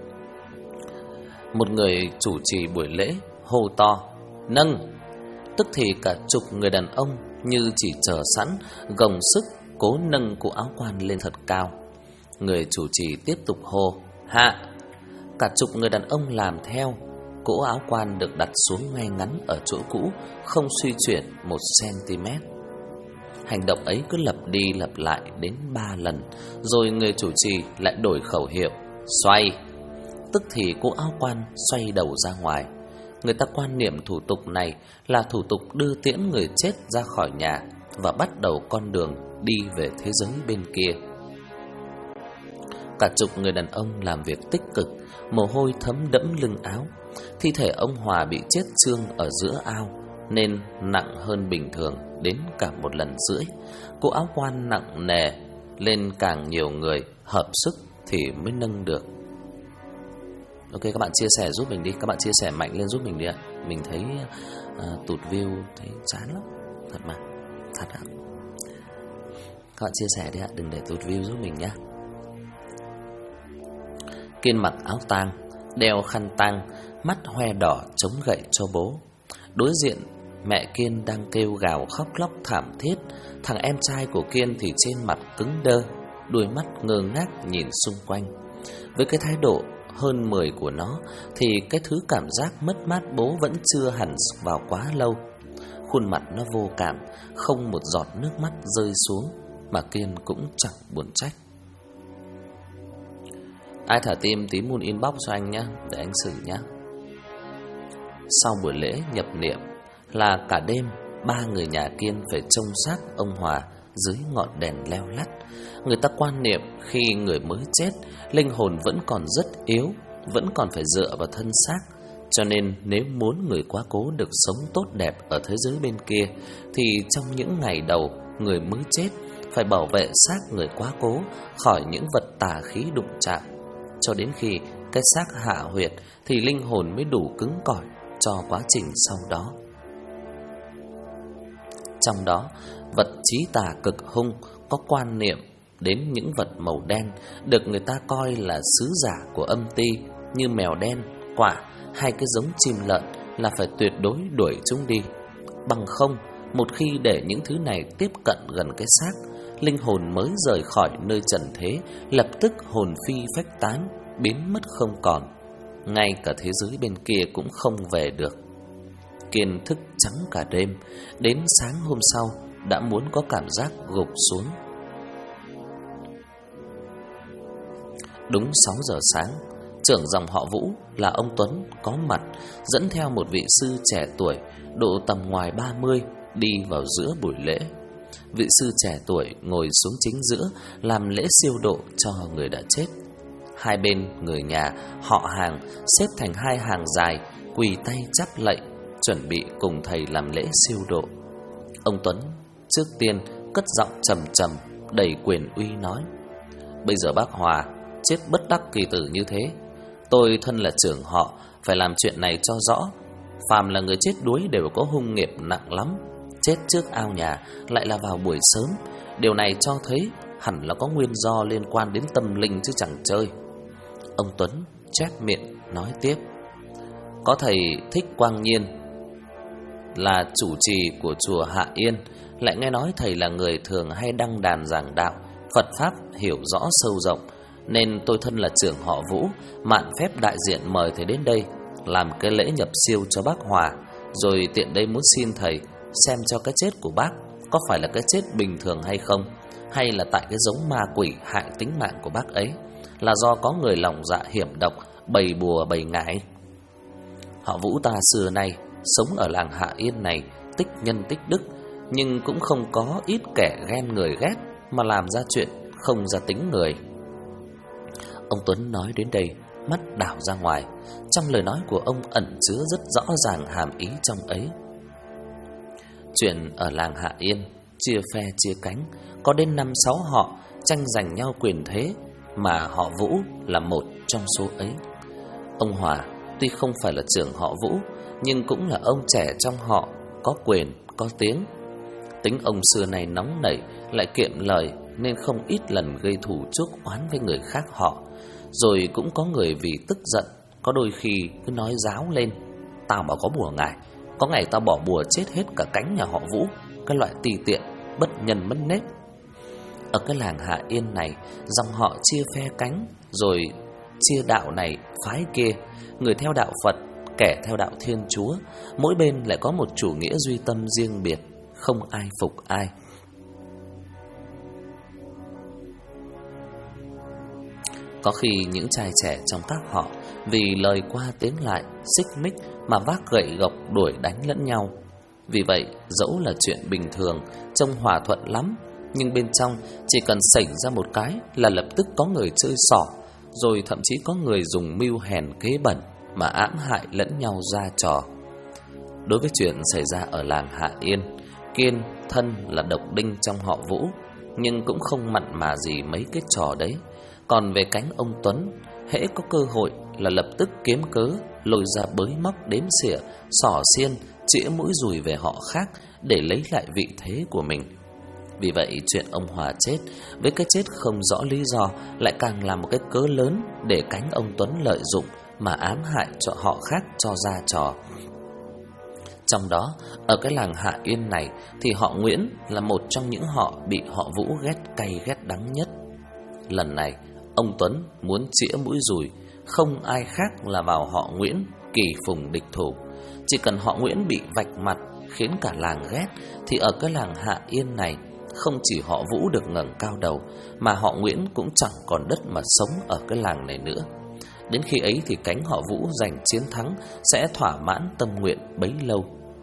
Một người chủ trì buổi lễ hô to: "Nâng!" Tức thì cả chục người đàn ông như chỉ chờ sẵn, gồng sức cố nâng cỗ áo quan lên thật cao. Người chủ trì tiếp tục hô: "Hạ!" Cả chục người đàn ông làm theo. Cỗ áo quan được đặt xuống ngay ngắn ở chỗ cũ, không suy chuyển 1 cm. Hành động ấy cứ lặp đi lặp lại đến 3 lần, rồi người chủ trì lại đổi khẩu hiệu: "Xoay!" Tức thì cỗ áo quan xoay đầu ra ngoài. Người ta quan niệm thủ tục này là thủ tục đưa tiễn người chết ra khỏi nhà và bắt đầu con đường đi về thế giới bên kia. Cả chục người đàn ông làm việc tích cực, mồ hôi thấm đẫm lưng áo. Thi thể ông Hòa bị chết chương ở giữa ao nên nặng hơn bình thường đến cả 1,5 lần. Cỗ áo quan nặng nề lên, càng nhiều người hợp sức thì mới nâng được. Ok, các bạn chia sẻ giúp mình đi, các bạn chia sẻ mạnh lên giúp mình đi ạ. Mình thấy tụt view thấy chán lắm, thật mà, thật ạ. Các bạn chia sẻ đi ạ, đừng để tụt view giúp mình nhé. Kiên mặc áo tang, đeo khăn tang, mắt hoe đỏ chống gậy cho bố. Đối diện mẹ Kiên đang kêu gào khóc lóc thảm thiết. Thằng em trai của Kiên thì trên mặt cứng đơ, đôi mắt ngơ ngác nhìn xung quanh. Với cái thái độ hơn 10 của nó thì cái thứ cảm giác mất mát bố vẫn chưa hẳn vào quá lâu. Khuôn mặt nó vô cảm, không một giọt nước mắt rơi xuống, mà Kiên cũng chẳng buồn trách. Ai thả tim tí moon inbox cho anh nhé, để anh xử nhé. Sau buổi lễ nhập niệm là cả đêm 3 người nhà Kiên phải trông xác ông Hòa dưới ngọn đèn leo lắt. Người ta quan niệm khi người mới chết, linh hồn vẫn còn rất yếu, vẫn còn phải dựa vào thân xác. Cho nên nếu muốn người quá cố được sống tốt đẹp ở thế giới bên kia, thì trong những ngày đầu người mới chết phải bảo vệ xác người quá cố khỏi những vật tà khí đụng chạm, cho đến khi cái xác hạ huyệt thì linh hồn mới đủ cứng cỏi cho quá trình sau đó. Trong đó, vật chí tà cực hung có quan niệm đến những vật màu đen được người ta coi là sứ giả của âm ty, như mèo đen, quả hay cái giống chim lợn là phải tuyệt đối đuổi chúng đi. Bằng không, một khi để những thứ này tiếp cận gần cái xác, linh hồn mới rời khỏi nơi trần thế lập tức hồn phi phách tán, biến mất không còn, ngay cả thế giới bên kia cũng không về được. Kiên thức trắng cả đêm, đến sáng hôm sau đã muốn có cảm giác gục xuống. Đúng 6 giờ sáng, trưởng dòng họ Vũ là ông Tuấn có mặt, dẫn theo một vị sư trẻ tuổi độ tầm ngoài 30 đi vào giữa buổi lễ. Vị sư trẻ tuổi ngồi xuống chính giữa làm lễ siêu độ cho người đã chết. Hai bên người nhà, họ hàng xếp thành hai hàng dài, quỳ tay chắp lạy, chuẩn bị cùng thầy làm lễ siêu độ. Ông Tuấn trước tiên cất giọng trầm trầm, đầy quyền uy nói: "Bây giờ bác Hòa chết bất đắc kỳ tử như thế, tôi thân là trưởng họ phải làm chuyện này cho rõ. Phàm là người chết đuối đều có hung nghiệp nặng lắm, chết trước ao nhà lại là vào buổi sớm, điều này cho thấy hẳn là có nguyên do liên quan đến tâm linh chứ chẳng chơi." Ông Tuấn chép miệng nói tiếp: "Có thầy Thích Quang Nhiên là chủ trì của chùa Hạ Yên, lại nghe nói thầy là người thường hay đăng đàn giảng đạo, Phật pháp hiểu rõ sâu rộng, nên tôi thân là trưởng họ Vũ, mạn phép đại diện mời thầy đến đây làm cái lễ nhập siêu cho bác Hòa, rồi tiện đây muốn xin thầy xem cho cái chết của bác có phải là cái chết bình thường hay không, hay là tại cái giống ma quỷ hại tính mạng của bác ấy là do có người lòng dạ hiểm độc bày bùa bày ngải. Họ Vũ ta xưa nay sống ở làng Hạ Yên này tích nhân tích đức, nhưng cũng không có ít kẻ ghen người ghét mà làm ra chuyện không ra tính người." Ông Tuấn nói đến đây, mắt đảo ra ngoài, trong lời nói của ông ẩn chứa rất rõ ràng hàm ý trong ấy. Chuyện ở làng Hạ Yên chia phe chia cánh, có đến 5-6 họ tranh giành nhau quyền thế, mà họ Vũ là một trong số ấy. Ông Hòa tuy không phải là trưởng họ Vũ, nhưng cũng là ông trẻ trong họ, có quyền, có tiếng. Tính ông xưa này nóng nảy, lại kiệm lời, nên không ít lần gây thù chuốc oán với người khác họ. Rồi cũng có người vì tức giận, có đôi khi cứ nói ráo lên: "Tao bảo có bùa ngải, có ngày tao bỏ bùa chết hết cả cánh nhà họ Vũ, cái loại tì tiện, bất nhân mất nết." Ở cái làng Hạ Yên này, dòng họ chia phe cánh, rồi chia đạo này phái kia, người theo đạo Phật, kẻ theo đạo Thiên Chúa, mỗi bên lại có một chủ nghĩa duy tâm riêng biệt, không ai phục ai. Có khi những trai trẻ trong các họ vì lời qua tiếng lại, xích mích mà vác gậy gộc đuổi đánh lẫn nhau. Vì vậy, dẫu là chuyện bình thường, trông hòa thuận lắm, nhưng bên trong chỉ cần xảy ra một cái là lập tức có người chơi xỏ, rồi thậm chí có người dùng mưu hèn kế bẩn mà ãm hại lẫn nhau ra trò. Đối với chuyện xảy ra ở làng Hạ Yên, Kiên thân là độc đinh trong họ Vũ, nhưng cũng không mặn mà gì mấy cái trò đấy. Còn về cánh ông Tuấn, hễ có cơ hội là lập tức kiếm cớ lôi ra bới móc đếm xỉa, xỏ xiên, chĩa mũi dùi về họ khác để lấy lại vị thế của mình. Vì vậy chuyện ông Hòa chết với cái chết không rõ lý do lại càng là một cái cớ lớn để cánh ông Tuấn lợi dụng mà ám hại cho họ khác cho ra trò. Trong đó, ở cái làng Hạ Yên này thì họ Nguyễn là một trong những họ bị họ Vũ ghét cay ghét đắng nhất. Lần này, ông Tuấn muốn chĩa mũi dùi, không ai khác là vào họ Nguyễn kỳ phùng địch thủ. Chỉ cần họ Nguyễn bị vạch mặt khiến cả làng ghét, thì ở cái làng Hạ Yên này, không chỉ họ Vũ được ngẩng cao đầu, mà họ Nguyễn cũng chẳng còn đất mà sống ở cái làng này nữa. Đến khi ấy thì cánh họ Vũ giành chiến thắng sẽ thỏa mãn tâm nguyện bấy lâu.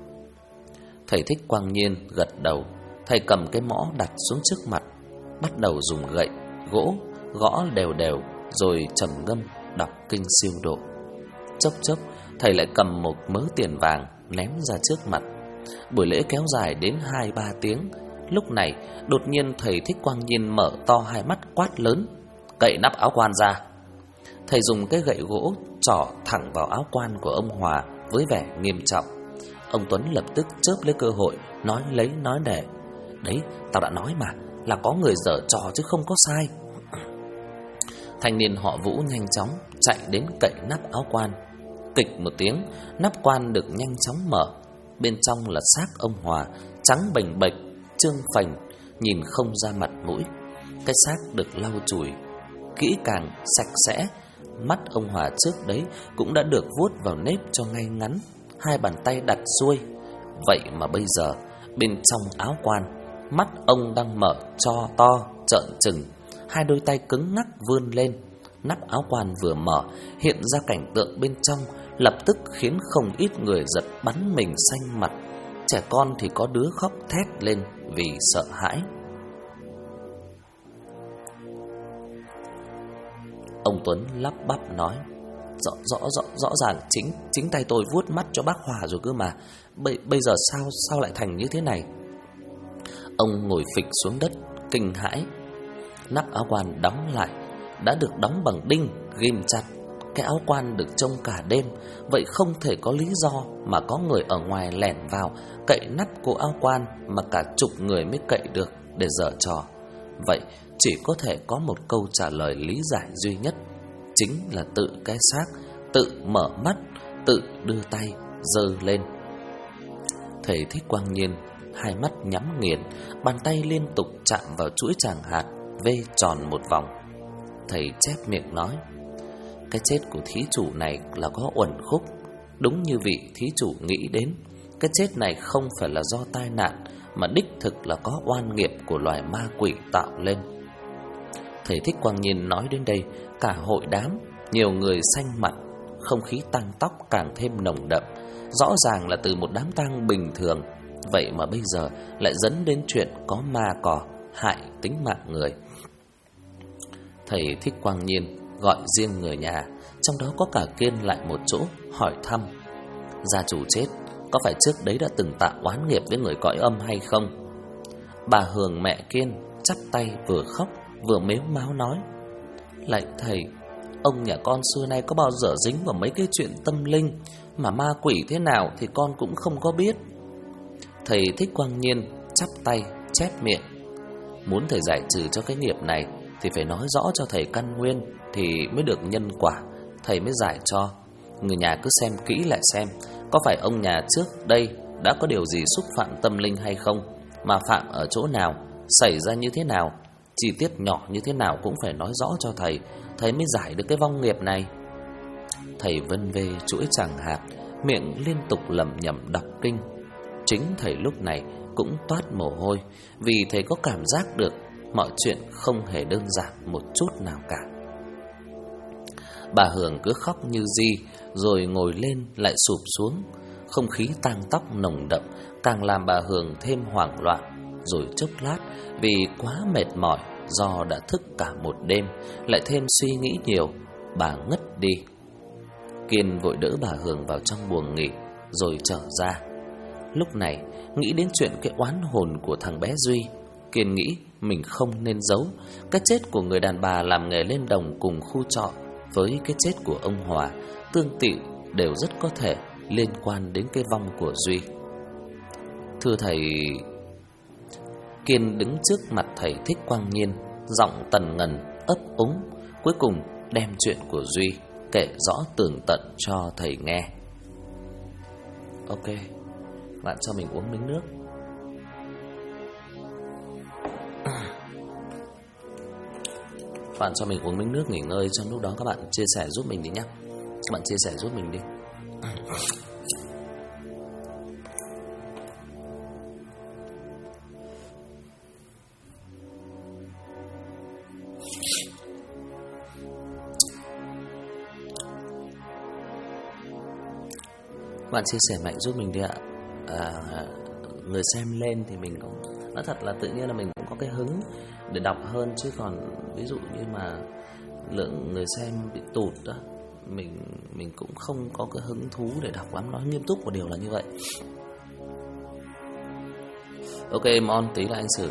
Thầy Thích Quang Nhiên gật đầu. Thầy cầm cái mõ đặt xuống trước mặt, bắt đầu dùng gậy, gỗ gõ đều đều, rồi trầm ngâm đọc kinh siêu độ. Chốc chốc thầy lại cầm một mớ tiền vàng ném ra trước mặt. Buổi lễ kéo dài đến 2-3 tiếng. Lúc này đột nhiên thầy Thích Quang Nhiên mở to hai mắt quát lớn: "Cậy nắp áo quan ra!" Thầy dùng cái gậy gỗ trỏ thẳng vào áo quan của ông Hòa với vẻ nghiêm trọng. Ông Tuấn lập tức chớp lấy cơ hội, nói lấy nói để: "Đấy, tao đã nói mà, là có người giở trò chứ không có sai." Thanh niên họ Vũ nhanh chóng chạy đến cậy nắp áo quan. Kịch một tiếng, nắp quan được nhanh chóng mở. Bên trong là xác ông Hòa, trắng bềnh bệch, trương phành, nhìn không ra mặt mũi. Cái xác được lau chùi kỹ càng, sạch sẽ. Mắt ông Hòa trước đấy cũng đã được vuốt vào nếp cho ngay ngắn. hai bàn tay đặt xuôi. Vậy mà bây giờ bên trong áo quan, mắt ông đang mở cho to trợn trừng, hai đôi tay cứng ngắc vươn lên. Nắp áo quan vừa mở, hiện ra cảnh tượng bên trong lập tức khiến không ít người giật bắn mình xanh mặt. Trẻ con thì có đứa khóc thét lên vì sợ hãi. Ông Tuấn lắp bắp nói: Rõ ràng chính tay tôi vuốt mắt cho bác Hòa rồi cơ mà. Bây giờ sao lại thành như thế này? Ông ngồi phịch xuống đất kinh hãi. Nắp áo quan đóng lại, đã được đóng bằng đinh ghim chặt. Cái áo quan được trông cả đêm, vậy không thể có lý do mà có người ở ngoài lẻn vào cậy nắp của áo quan mà cả chục người mới cậy được để giở trò. Vậy chỉ có thể có một câu trả lời lý giải duy nhất, chính là tự cái xác tự mở mắt, tự đưa tay giơ lên. Thầy Thích Quang Nhiên hai mắt nhắm nghiền, bàn tay liên tục chạm vào chuỗi tràng hạt, vê tròn một vòng. Thầy chép miệng nói: cái chết của thí chủ này là có uẩn khúc. Đúng như vị thí chủ nghĩ đến, cái chết này không phải là do tai nạn, mà đích thực là có oan nghiệp của loài ma quỷ tạo lên. Thầy Thích Quang Nhiên nói đến đây, cả hội đám, nhiều người xanh mặt, không khí tang tóc càng thêm nồng đậm. Rõ ràng là từ một đám tang bình thường, vậy mà bây giờ lại dẫn đến chuyện có ma cỏ hại tính mạng người. Thầy Thích Quang Nhiên gọi riêng người nhà, trong đó có cả Kiên lại một chỗ, hỏi thăm: gia chủ chết có phải trước đấy đã từng tạo oán nghiệp với người cõi âm hay không? Bà Hường mẹ Kiên chắp tay vừa khóc vừa mếu máo nói: lạy thầy, ông nhà con xưa nay có bao giờ dính vào mấy cái chuyện tâm linh, mà ma quỷ thế nào thì con cũng không có biết. Thầy Thích Quang Nhiên chắp tay chép miệng: muốn thầy giải trừ cho cái nghiệp này thì phải nói rõ cho thầy căn nguyên thì mới được nhân quả, thầy mới giải cho. Người nhà cứ xem kỹ lại xem, có phải ông nhà trước đây đã có điều gì xúc phạm tâm linh hay không, mà phạm ở chỗ nào, xảy ra như thế nào, chi tiết nhỏ như thế nào cũng phải nói rõ cho thầy, thầy mới giải được cái vong nghiệp này. Thầy vân vê chuỗi tràng hạt, miệng liên tục lẩm nhẩm đọc kinh. Chính thầy lúc này cũng toát mồ hôi, vì thầy có cảm giác được mọi chuyện không hề đơn giản một chút nào cả. Bà Hường cứ khóc như di, rồi ngồi lên lại sụp xuống. Không khí tang tóc nồng đậm càng làm bà Hường thêm hoảng loạn. Rồi chốc lát, vì quá mệt mỏi do đã thức cả một đêm, lại thêm suy nghĩ nhiều, bà ngất đi. Kiên vội đỡ bà Hường vào trong buồng nghỉ, rồi trở ra. Lúc này, nghĩ đến chuyện cái oán hồn của thằng bé Duy, Kiên nghĩ mình không nên giấu. Cái chết của người đàn bà làm nghề lên đồng cùng khu trọ với cái chết của ông Hòa tương tự, đều rất có thể liên quan đến cái vong của Duy. Thưa thầy... Kiên đứng trước mặt thầy Thích Quang Nhiên, giọng tần ngần ấp úng, cuối cùng đem chuyện của Duy kể rõ tường tận cho thầy nghe. Ok, bạn cho mình uống miếng nước. Bạn cho mình uống miếng nước nghỉ ngơi, trong lúc đó các bạn chia sẻ giúp mình đi nhé. Các bạn chia sẻ giúp mình đi. Các bạn chia sẻ mạnh giúp mình đi ạ. Người xem lên thì mình cũng nói thật là tự nhiên là mình cũng có cái hứng để đọc hơn, chứ còn ví dụ như mà lượng người xem bị tụt đó, mình cũng không có cái hứng thú để đọc lắm. Nói nghiêm túc một điều là như vậy. Ok, Mon tí là anh xử.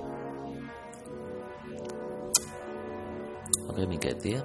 Ok, mình kể tiếp.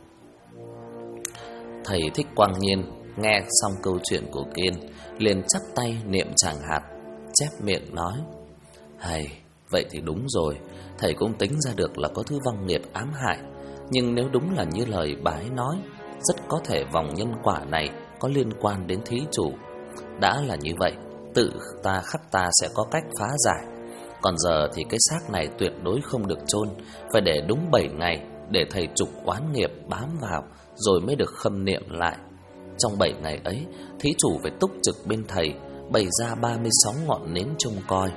Thầy Thích Quang Nhiên nghe xong câu chuyện của Kiên, liền chắp tay niệm tràng hạt, chép miệng nói: hay, vậy thì đúng rồi, thầy cũng tính ra được là có thứ vong nghiệp ám hại. Nhưng nếu đúng là như lời bà ấy nói, rất có thể vòng nhân quả này có liên quan đến thí chủ. Đã là như vậy, tự ta khắc ta sẽ có cách phá giải. Còn giờ thì cái xác này tuyệt đối không được chôn, phải để đúng 7 ngày để thầy trục oán nghiệp bám vào, rồi mới được khâm niệm lại. Trong 7 ngày ấy, thí chủ phải túc trực bên thầy, bày ra 36 ngọn nến trông coi.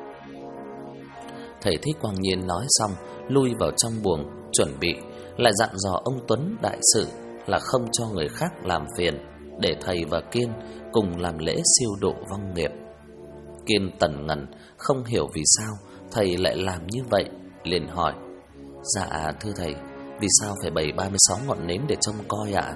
Thầy Thích Quang Nhiên nói xong, lui vào trong buồng chuẩn bị, lại dặn dò ông Tuấn đại sự là không cho người khác làm phiền, để thầy và Kiên cùng làm lễ siêu độ vong nghiệp. Kiên tần ngần không hiểu vì sao thầy lại làm như vậy, liền hỏi: "Dạ thưa thầy, vì sao phải bày 36 ngọn nến để trông coi ạ?"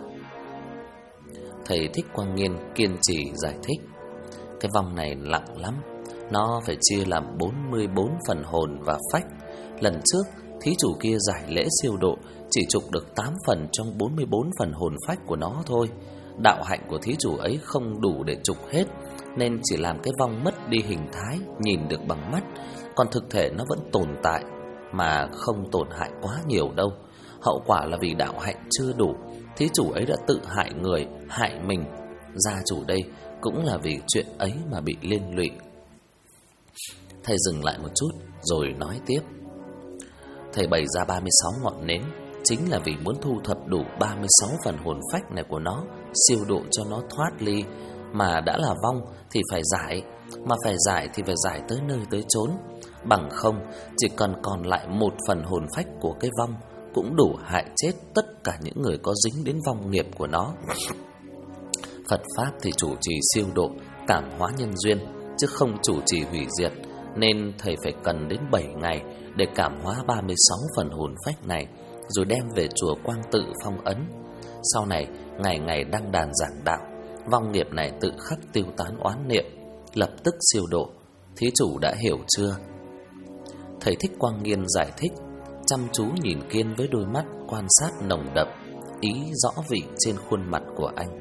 Thầy Thích Quang Nhiên kiên trì giải thích: "Cái vong này nặng lắm, nó phải chia làm 44 phần hồn và phách. Lần trước thí chủ kia giải lễ siêu độ chỉ trục được 8 phần trong 44 phần hồn phách của nó thôi. Đạo hạnh của thí chủ ấy không đủ để trục hết, nên chỉ làm cái vong mất đi hình thái, nhìn được bằng mắt, còn thực thể nó vẫn tồn tại, mà không tổn hại quá nhiều đâu. Hậu quả là vì đạo hạnh chưa đủ, thí chủ ấy đã tự hại người, hại mình. Gia chủ đây cũng là vì chuyện ấy mà bị liên lụy." Thầy dừng lại một chút rồi nói tiếp: "Thầy bày ra 36 ngọn nến chính là vì muốn thu thập đủ 36 phần hồn phách này của nó, siêu độ cho nó thoát ly. Mà đã là vong thì phải giải, mà phải giải thì phải giải tới nơi tới chốn. Bằng không, chỉ cần còn lại 1 phần hồn phách của cái vong cũng đủ hại chết tất cả những người có dính đến vong nghiệp của nó. Phật Pháp thì chủ trì siêu độ, cảm hóa nhân duyên, chứ không chủ trì hủy diệt, nên thầy phải cần đến 7 ngày để cảm hóa 36 phần hồn phách này, rồi đem về chùa Quang Tự phong ấn. Sau này, ngày ngày đăng đàn giảng đạo, vong nghiệp này tự khắc tiêu tán oán niệm, lập tức siêu độ. Thí chủ đã hiểu chưa?" Thầy Thích Quang Nhiên giải thích, chăm chú nhìn Kiên với đôi mắt quan sát nồng đậm, ý rõ vị trên khuôn mặt của anh.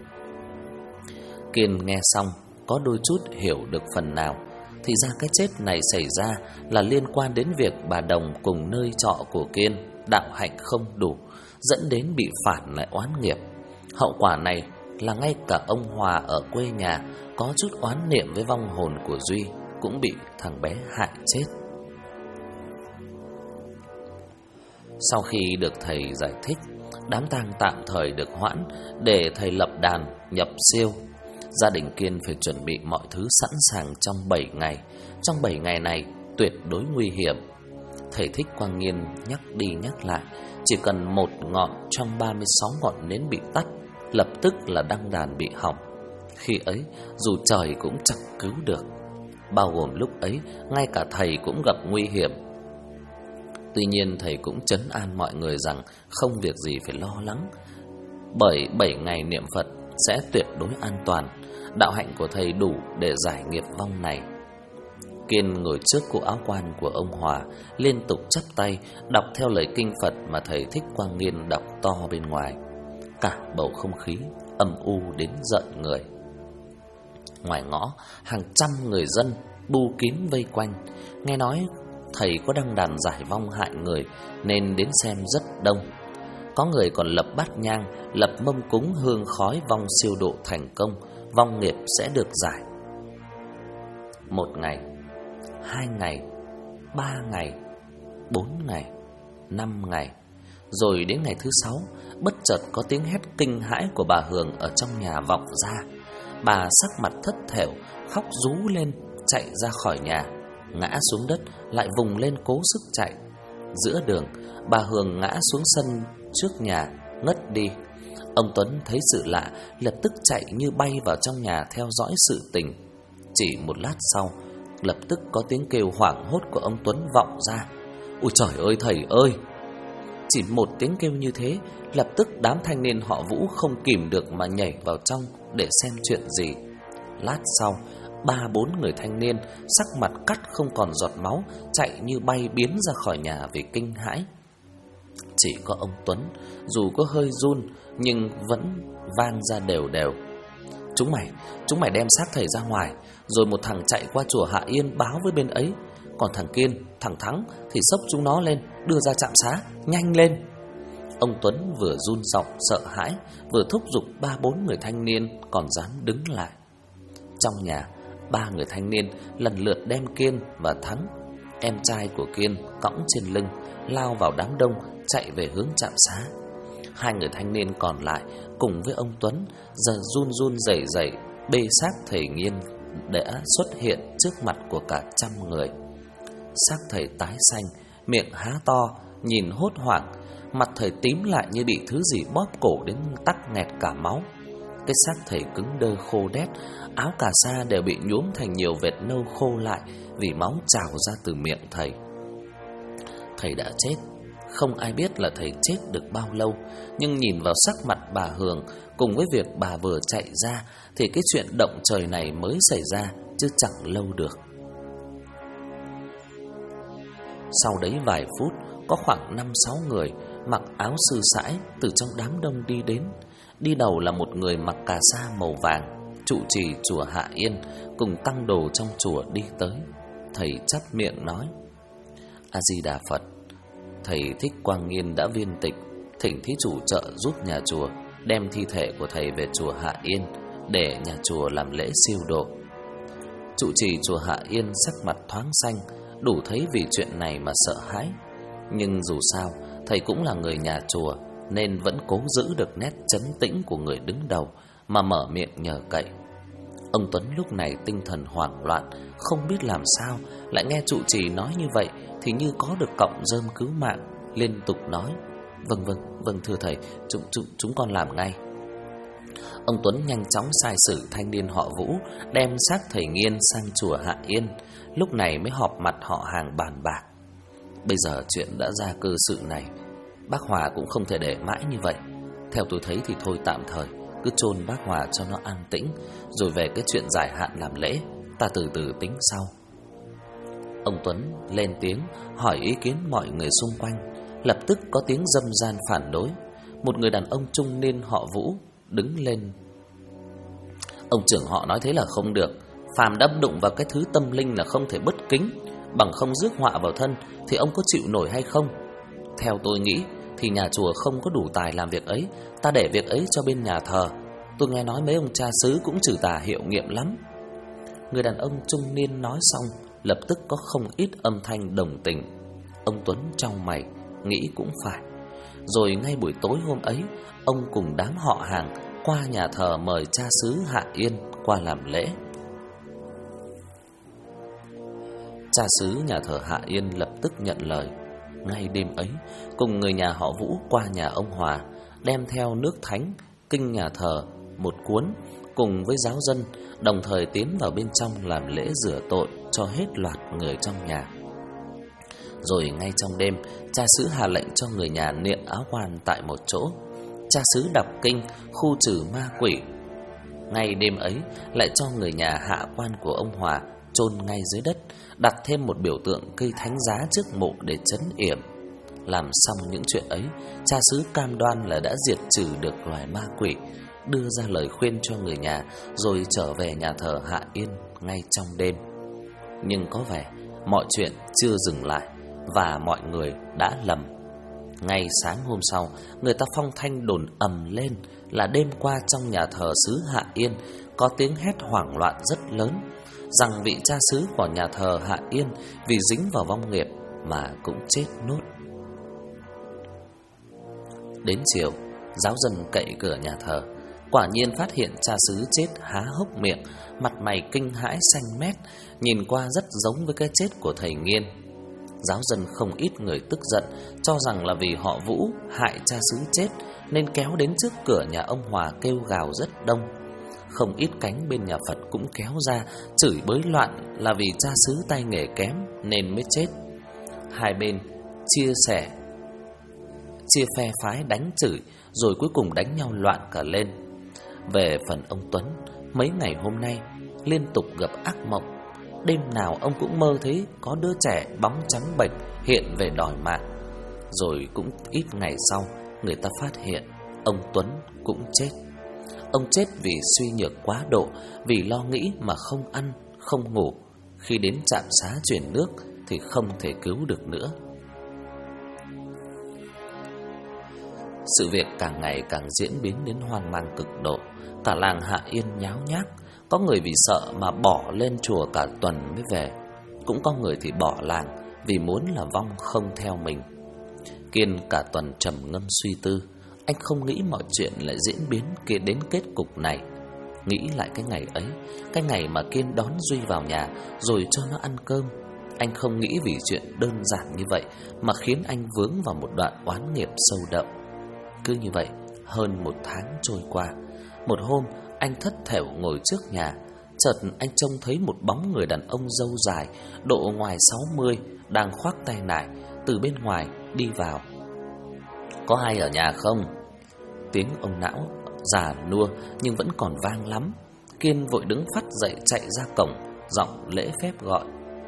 Kiên nghe xong có đôi chút hiểu được phần nào. Thì ra cái chết này xảy ra là liên quan đến việc bà Đồng cùng nơi trọ của Kiên đạo hạnh không đủ, dẫn đến bị phản lại oán nghiệp. Hậu quả này là ngay cả ông Hòa ở quê nhà có chút oán niệm với vong hồn của Duy cũng bị thằng bé hại chết. Sau khi được thầy giải thích, đám tang tạm thời được hoãn để thầy lập đàn nhập siêu. Gia đình Kiên phải chuẩn bị mọi thứ sẵn sàng trong 7 ngày. Trong 7 ngày này tuyệt đối nguy hiểm. Thầy Thích Quang Nhiên nhắc đi nhắc lại, chỉ cần 1 ngọn trong 36 ngọn nến bị tắt, lập tức là đăng đàn bị hỏng. Khi ấy dù trời cũng chẳng cứu được. Bao gồm lúc ấy ngay cả thầy cũng gặp nguy hiểm. Tuy nhiên thầy cũng trấn an mọi người rằng không việc gì phải lo lắng, bởi 7 ngày niệm Phật sẽ tuyệt đối an toàn. Đạo hạnh của thầy đủ để giải nghiệp vong này. Kiên ngồi trước cỗ áo quan của ông Hòa, liên tục chắp tay đọc theo lời kinh Phật mà thầy Thích Quang Nhiên đọc to bên ngoài. Cả bầu không khí âm u đến giận người. Ngoài ngõ, hàng trăm người dân bu kín vây quanh. Nghe nói thầy có đăng đàn giải vong hại người nên đến xem rất đông. Có người còn lập bát nhang, lập mâm cúng hương khói vong siêu độ thành công, vong nghiệp sẽ được giải. 1 ngày, 2 ngày, 3 ngày, 4 ngày, 5 ngày. Rồi đến ngày thứ 6, bất chợt có tiếng hét kinh hãi của bà Hường ở trong nhà vọng ra. Bà sắc mặt thất thểu, khóc rú lên, chạy ra khỏi nhà, ngã xuống đất, lại vùng lên cố sức chạy. Giữa đường, bà Hường ngã xuống sân trước nhà, ngất đi. Ông Tuấn thấy sự lạ, lập tức chạy như bay vào trong nhà theo dõi sự tình. Chỉ một lát sau, lập tức có tiếng kêu hoảng hốt của ông Tuấn vọng ra: "Ôi trời ơi thầy ơi!" Chỉ một tiếng kêu như thế, lập tức đám thanh niên họ Vũ không kìm được mà nhảy vào trong để xem chuyện gì. Lát sau, 3-4 người thanh niên sắc mặt cắt không còn giọt máu, chạy như bay biến ra khỏi nhà vì kinh hãi. Chỉ có ông Tuấn, dù có hơi run nhưng vẫn vang ra đều đều: Chúng mày đem xác thầy ra ngoài, rồi một thằng chạy qua chùa Hạ Yên báo với bên ấy. Còn thằng Kiên, thằng Thắng thì xốc chúng nó lên, đưa ra trạm xá, nhanh lên." Ông Tuấn vừa run giọng sợ hãi, vừa thúc giục 3-4 người thanh niên còn dám đứng lại. Trong nhà, 3 người thanh niên lần lượt đem Kiên và Thắng, em trai của Kiên, cõng trên lưng, lao vào đám đông chạy về hướng trạm xá. Hai người thanh niên còn lại cùng với ông Tuấn giờ run run rẩy rẩy bê xác thầy Nghiên đã xuất hiện trước mặt của cả trăm người. Xác thầy tái xanh, miệng há to, nhìn hốt hoảng, mặt thầy tím lại như bị thứ gì bóp cổ đến tắc nghẹt cả máu. Cái xác thầy cứng đơ khô đét, áo cà sa đều bị nhuốm thành nhiều vệt nâu khô lại vì máu trào ra từ miệng thầy. Thầy đã chết, không ai biết là thầy chết được bao lâu, nhưng nhìn vào sắc mặt bà Hường cùng với việc bà vừa chạy ra thì cái chuyện động trời này mới xảy ra chứ chẳng lâu được. Sau đấy vài phút, có khoảng 5-6 người mặc áo sư sãi từ trong đám đông đi đến. Đi đầu là một người mặc cà sa màu vàng, trụ trì chùa Hạ Yên cùng tăng đồ trong chùa đi tới. Thầy chắp miệng nói: A Di Đà Phật. Thầy Thích Quang Nghiên đã viên tịch, thỉnh thí chủ trợ giúp nhà chùa đem thi thể của thầy về chùa Hạ Yên để nhà chùa làm lễ siêu độ. Trụ trì chùa Hạ Yên sắc mặt thoáng xanh, đủ thấy vì chuyện này mà sợ hãi. Nhưng dù sao, thầy cũng là người nhà chùa nên vẫn cố giữ được nét trấn tĩnh của người đứng đầu mà mở miệng nhờ cậy. Ông Tuấn lúc này tinh thần hoảng loạn, không biết làm sao, lại nghe trụ trì nói như vậy thì như có được cọng rơm cứu mạng, liên tục nói: Vâng thưa thầy, chúng con làm ngay. Ông Tuấn nhanh chóng sai sử thanh niên họ Vũ đem xác thầy Nghiên sang chùa Hạ Yên, lúc này mới họp mặt họ hàng bàn bạc. Bây giờ chuyện đã ra cơ sự này, bác Hòa cũng không thể để mãi như vậy. Theo tôi thấy thì thôi tạm thời cứ chôn bác Hòa cho nó an tĩnh, rồi về cái chuyện giải hạn làm lễ ta từ từ tính sau. Ông Tuấn lên tiếng hỏi ý kiến mọi người xung quanh. Lập tức có tiếng râm ran phản đối. Một người đàn ông trung niên họ Vũ đứng lên: Ông trưởng họ nói thế là không được. Phàm đâm đụng vào cái thứ tâm linh là không thể bất kính, bằng không rước họa vào thân thì ông có chịu nổi hay không? Theo tôi nghĩ thì nhà chùa không có đủ tài làm việc ấy, ta để việc ấy cho bên nhà thờ. Tôi nghe nói mấy ông cha xứ cũng trừ tà hiệu nghiệm lắm. Người đàn ông trung niên nói xong, lập tức có không ít âm thanh đồng tình. Ông Tuấn chau mày, nghĩ cũng phải. Rồi ngay buổi tối hôm ấy, ông cùng đám họ hàng qua nhà thờ mời cha xứ Hạ Yên qua làm lễ. Cha xứ nhà thờ Hạ Yên lập tức nhận lời. Ngay đêm ấy, cùng người nhà họ Vũ qua nhà ông Hòa, đem theo nước thánh, kinh nhà thờ, một cuốn, cùng với giáo dân, đồng thời tiến vào bên trong làm lễ rửa tội cho hết loạt người trong nhà. Rồi ngay trong đêm, cha xứ hạ lệnh cho người nhà niệm áo quan tại một chỗ. Cha xứ đọc kinh khu trừ ma quỷ. Ngay đêm ấy, lại cho người nhà hạ quan của ông Hòa chôn ngay dưới đất, đặt thêm một biểu tượng cây thánh giá trước mộ để trấn yểm. Làm xong những chuyện ấy, cha xứ cam đoan là đã diệt trừ được loài ma quỷ, đưa ra lời khuyên cho người nhà, rồi trở về nhà thờ Hạ Yên ngay trong đêm. Nhưng có vẻ mọi chuyện chưa dừng lại và mọi người đã lầm. Ngay sáng hôm sau, người ta phong thanh đồn ầm lên là đêm qua trong nhà thờ xứ Hạ Yên có tiếng hét hoảng loạn rất lớn, rằng vị cha xứ của nhà thờ Hạ Yên vì dính vào vong nghiệp mà cũng chết nốt. Đến chiều, giáo dân cậy cửa nhà thờ, quả nhiên phát hiện cha xứ chết há hốc miệng, mặt mày kinh hãi xanh mét, nhìn qua rất giống với cái chết của thầy Nghiên. Giáo dân không ít người tức giận, cho rằng là vì họ Vũ hại cha xứ chết nên kéo đến trước cửa nhà ông Hòa kêu gào rất đông. Không ít cánh bên nhà Phật cũng kéo ra chửi bới loạn là vì cha xứ tay nghề kém nên mới chết. Hai bên chia phe phái đánh chửi, rồi cuối cùng đánh nhau loạn cả lên. Về phần ông Tuấn, mấy ngày hôm nay liên tục gặp ác mộng. Đêm nào ông cũng mơ thấy có đứa trẻ bóng trắng bệch hiện về đòi mạng. Rồi cũng ít ngày sau, người ta phát hiện ông Tuấn cũng chết. Ông chết vì suy nhược quá độ, vì lo nghĩ mà không ăn, không ngủ. Khi đến trạm xá chuyển nước thì không thể cứu được nữa. Sự việc càng ngày càng diễn biến đến hoang mang cực độ. Cả làng Hạ Yên nháo nhác. Có người vì sợ mà bỏ lên chùa cả tuần mới về. Cũng có người thì bỏ làng vì muốn là vong không theo mình. Kiên cả tuần trầm ngâm suy tư. Anh không nghĩ mọi chuyện lại diễn biến kia đến kết cục này. Nghĩ lại cái ngày ấy, cái ngày mà Kiên đón Duy vào nhà rồi cho nó ăn cơm. Anh không nghĩ vì chuyện đơn giản như vậy mà khiến anh vướng vào một đoạn oán nghiệp sâu đậm. Cứ như vậy, hơn 1 tháng trôi qua. Một hôm, anh thất thểu ngồi trước nhà. Chợt anh trông thấy một bóng người đàn ông râu dài, độ ngoài 60, đang khoác tay nải, từ bên ngoài đi vào. "Có ai ở nhà không?" Tiếng ông lão già nua nhưng vẫn còn vang lắm. Kiên vội đứng phắt dậy chạy ra cổng, giọng lễ phép gọi: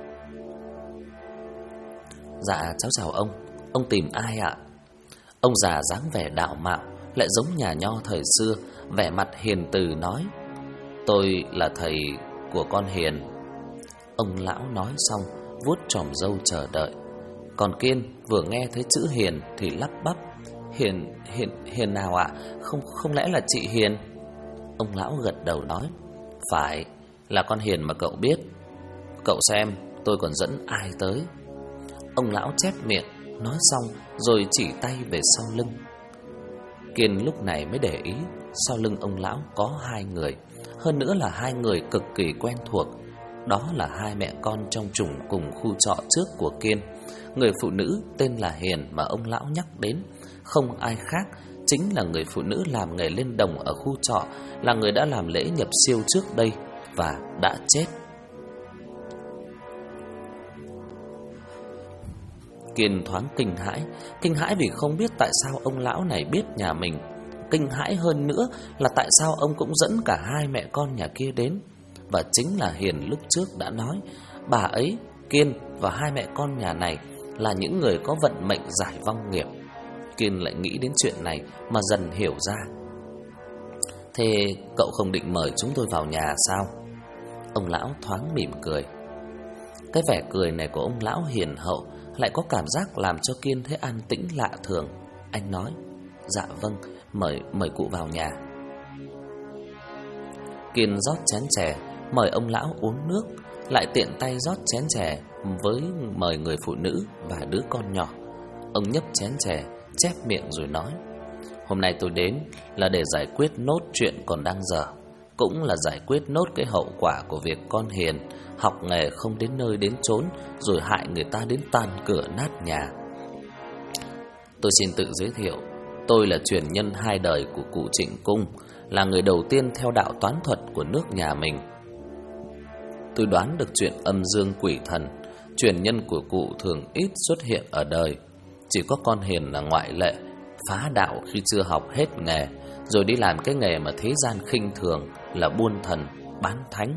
"Dạ cháu chào ông tìm ai ạ?" Ông già dáng vẻ đạo mạo, lại giống nhà nho thời xưa, vẻ mặt hiền từ nói: "Tôi là thầy của con Hiền." Ông lão nói xong, vuốt chòm râu chờ đợi. Còn Kiên vừa nghe thấy chữ Hiền thì lắp bắp: Hiền nào ạ? Không lẽ là chị Hiền?" Ông lão gật đầu nói: "Phải, là con Hiền mà cậu biết. Cậu xem, tôi còn dẫn ai tới." Ông lão chép miệng, nói xong rồi chỉ tay về sau lưng. Kiên lúc này mới để ý, sau lưng ông lão có 2 người, hơn nữa là 2 người cực kỳ quen thuộc. Đó là 2 mẹ con trong chủng cùng khu trọ trước của Kiên. Người phụ nữ tên là Hiền mà ông lão nhắc đến không ai khác, chính là người phụ nữ làm nghề lên đồng ở khu trọ, là người đã làm lễ nhập siêu trước đây và đã chết. Kiên thoáng kinh hãi vì không biết tại sao ông lão này biết nhà mình. Kinh hãi hơn nữa là tại sao ông cũng dẫn cả 2 mẹ con nhà kia đến. Và chính là Hiền lúc trước đã nói, bà ấy, Kiên và 2 mẹ con nhà này là những người có vận mệnh giải vong nghiệp. Kiên lại nghĩ đến chuyện này mà dần hiểu ra. "Thế cậu không định mời chúng tôi vào nhà sao?" Ông lão thoáng mỉm cười. Cái vẻ cười này của ông lão hiền hậu lại có cảm giác làm cho Kiên thấy an tĩnh lạ thường. Anh nói: "Dạ vâng, mời cụ vào nhà." Kiên rót chén chè, mời ông lão uống nước, lại tiện tay rót chén chè với mời người phụ nữ và đứa con nhỏ. Ông nhấp chén chè, chép miệng rồi nói: "Hôm nay tôi đến là để giải quyết nốt chuyện còn đang dở, cũng là giải quyết nốt cái hậu quả của việc con Hiền học nghề không đến nơi đến chốn, rồi hại người ta đến tan cửa nát nhà. Tôi xin tự giới thiệu, tôi là truyền nhân 2 đời của cụ Trịnh Cung, là người đầu tiên theo đạo toán thuật của nước nhà mình. Tôi đoán được chuyện âm dương quỷ thần, truyền nhân của cụ thường ít xuất hiện ở đời, chỉ có con Hiền là ngoại lệ, phá đạo khi chưa học hết nghề, rồi đi làm cái nghề mà thế gian khinh thường là buôn thần, bán thánh.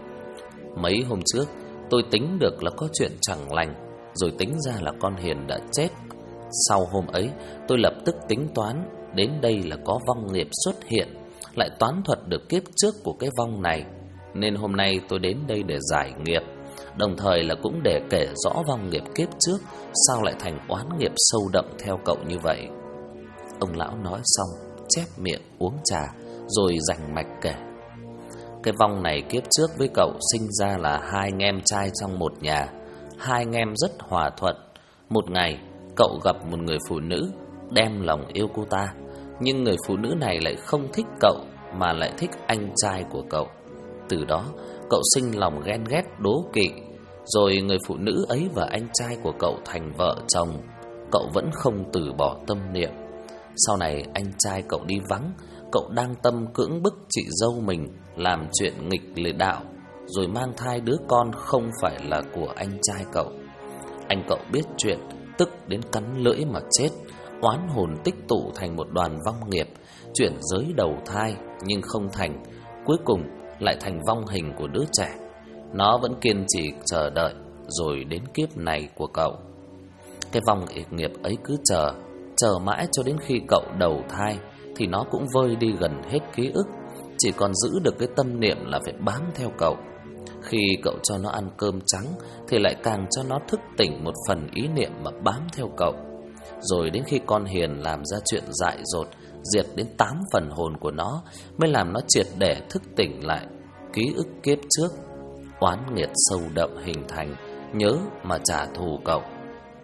Mấy hôm trước, tôi tính được là có chuyện chẳng lành, rồi tính ra là con Hiền đã chết. Sau hôm ấy, tôi lập tức tính toán đến đây là có vong nghiệp xuất hiện, lại toán thuật được kiếp trước của cái vong này, nên hôm nay tôi đến đây để giải nghiệp, đồng thời là cũng để kể rõ vong nghiệp kiếp trước sao lại thành oán nghiệp sâu đậm theo cậu như vậy." Ông lão nói xong, chép miệng uống trà, rồi rành mạch kể: "Cái vong này kiếp trước với cậu sinh ra là 2 anh em trai trong một nhà. 2 anh em rất hòa thuận. Một ngày, cậu gặp một người phụ nữ, đem lòng yêu cô ta. Nhưng người phụ nữ này lại không thích cậu, mà lại thích anh trai của cậu. Từ đó, cậu sinh lòng ghen ghét đố kỵ. Rồi người phụ nữ ấy và anh trai của cậu thành vợ chồng. Cậu vẫn không từ bỏ tâm niệm. Sau này anh trai cậu đi vắng, cậu đang tâm cưỡng bức chị dâu mình làm chuyện nghịch lệ đạo, rồi mang thai đứa con không phải là của anh trai cậu. Anh cậu biết chuyện, tức đến cắn lưỡi mà chết. Oán hồn tích tụ thành một đoàn vong nghiệp, chuyển giới đầu thai nhưng không thành, cuối cùng lại thành vong hình của đứa trẻ. Nó vẫn kiên trì chờ đợi, rồi đến kiếp này của cậu. Cái vong nghiệp ấy cứ chờ mãi cho đến khi cậu đầu thai thì nó cũng vơi đi gần hết ký ức, chỉ còn giữ được cái tâm niệm là phải bám theo cậu. Khi cậu cho nó ăn cơm trắng thì lại càng cho nó thức tỉnh một phần ý niệm mà bám theo cậu. Rồi đến khi con Hiền làm ra chuyện dại dột, diệt đến 8 phần hồn của nó, mới làm nó triệt để thức tỉnh lại ký ức kiếp trước. Oán nghiệt sâu đậm hình thành, nhớ mà trả thù cậu.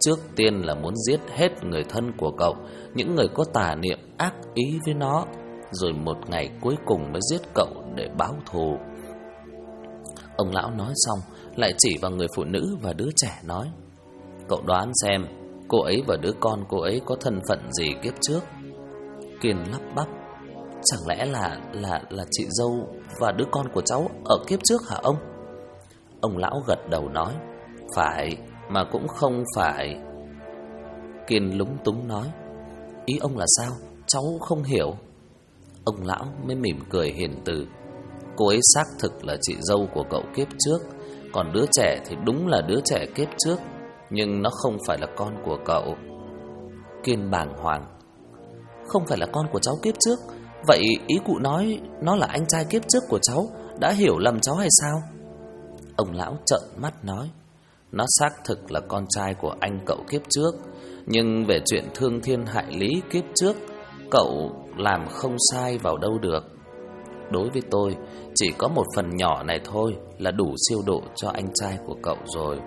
trước tiên là muốn giết hết người thân của cậu, những người có tà niệm ác ý với nó, rồi một ngày cuối cùng mới giết cậu để báo thù. Ông lão nói xong lại chỉ vào người phụ nữ và đứa trẻ nói: Cậu đoán xem cô ấy và đứa con cô ấy có thân phận gì kiếp trước? Kiên lắp bắp: Chẳng lẽ là chị dâu và đứa con của cháu ở kiếp trước hả ông? Ông lão gật đầu nói: Phải, mà cũng không phải. Kiên lúng túng nói: Ý ông là sao? Cháu không hiểu. Ông lão mới mỉm cười hiền từ: Cô ấy xác thực là chị dâu của cậu kiếp trước, còn đứa trẻ thì đúng là đứa trẻ kiếp trước, nhưng nó không phải là con của cậu. Kiên bàng hoàng: Không phải là con của cháu kiếp trước? Vậy ý cụ nói nó là anh trai kiếp trước của cháu, đã hiểu lầm cháu hay sao? Ông lão trợn mắt nói: Nó xác thực là con trai của anh cậu kiếp trước, nhưng về chuyện thương thiên hại lý kiếp trước, cậu làm không sai vào đâu được. Đối với tôi, chỉ có một phần nhỏ này thôi là đủ siêu độ cho anh trai của cậu rồi.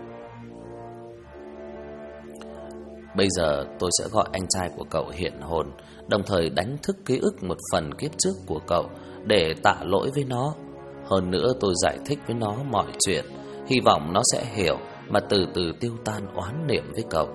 Bây giờ tôi sẽ gọi anh trai của cậu hiện hồn, đồng thời đánh thức ký ức một phần kiếp trước của cậu để tạ lỗi với nó. Hơn nữa tôi giải thích với nó mọi chuyện, hy vọng nó sẽ hiểu mà từ từ tiêu tan oán niệm với cậu.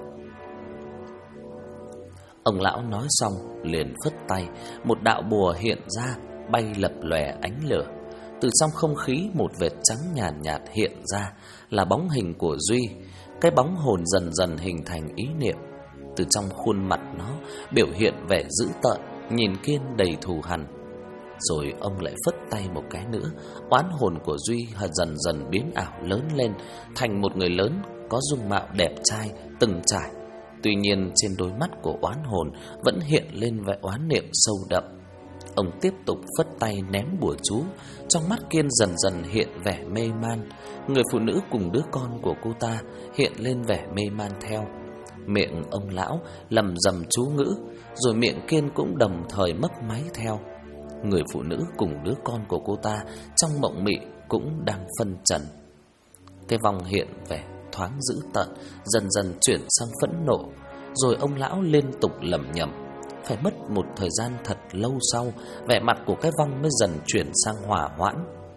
Ông lão nói xong liền phất tay, một đạo bùa hiện ra, bay lập lòe ánh lửa. Từ trong không khí một vệt trắng nhàn nhạt hiện ra, là bóng hình của Duy. Cái bóng hồn dần dần hình thành ý niệm. Từ trong khuôn mặt nó biểu hiện vẻ dữ tợn, nhìn Kiên đầy thù hằn. Rồi ông lại phất tay một cái nữa, oán hồn của Duy dần dần biến ảo lớn lên, thành một người lớn có dung mạo đẹp trai, từng trải. Tuy nhiên trên đôi mắt của oán hồn vẫn hiện lên vẻ oán niệm sâu đậm. Ông tiếp tục phất tay ném bùa chú. Trong mắt Kiên dần dần hiện vẻ mê man. Người phụ nữ cùng đứa con của cô ta hiện lên vẻ mê man theo. Miệng ông lão lầm rầm chú ngữ, rồi miệng Kiên cũng đồng thời mấp máy theo. Người phụ nữ cùng đứa con của cô ta trong mộng mị cũng đang phân trần. Cái vòng hiện vẻ thoáng dữ tợn, dần dần chuyển sang phẫn nộ. Rồi ông lão liên tục lẩm nhẩm. Phải mất một thời gian thật lâu sau, vẻ mặt của cái vong mới dần chuyển sang hòa hoãn.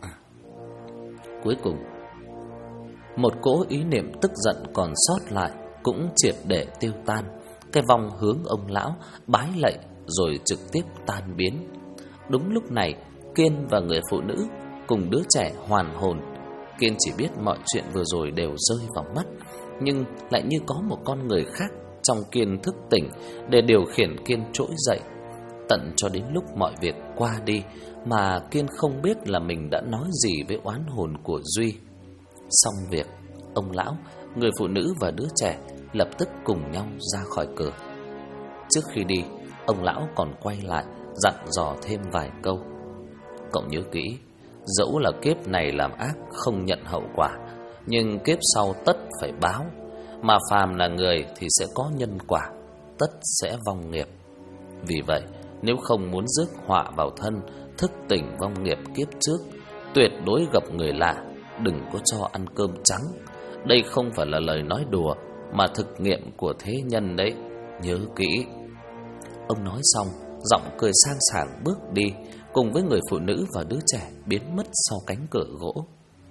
Cuối cùng, một cỗ ý niệm tức giận còn sót lại cũng triệt để tiêu tan. Cái vong hướng ông lão bái lạy rồi trực tiếp tan biến. Đúng lúc này, Kiên và người phụ nữ cùng đứa trẻ hoàn hồn. Kiên chỉ biết mọi chuyện vừa rồi đều rơi vào mắt, nhưng lại như có một con người khác trong Kiên thức tỉnh để điều khiển Kiên trỗi dậy. Tận cho đến lúc mọi việc qua đi mà Kiên không biết là mình đã nói gì với oán hồn của Duy. Xong việc, ông lão, người phụ nữ và đứa trẻ lập tức cùng nhau ra khỏi cửa. Trước khi đi, ông lão còn quay lại dặn dò thêm vài câu. Cậu nhớ kỹ, dẫu là kiếp này làm ác không nhận hậu quả, nhưng kiếp sau tất phải báo. Mà phàm là người thì sẽ có nhân quả, tất sẽ vong nghiệp. Vì vậy, nếu không muốn rước họa vào thân, thức tỉnh vong nghiệp kiếp trước, tuyệt đối gặp người lạ đừng có cho ăn cơm trắng. Đây không phải là lời nói đùa, mà thực nghiệm của thế nhân đấy, nhớ kỹ. Ông nói xong, giọng cười sang sảng bước đi, cùng với người phụ nữ và đứa trẻ biến mất sau cánh cửa gỗ.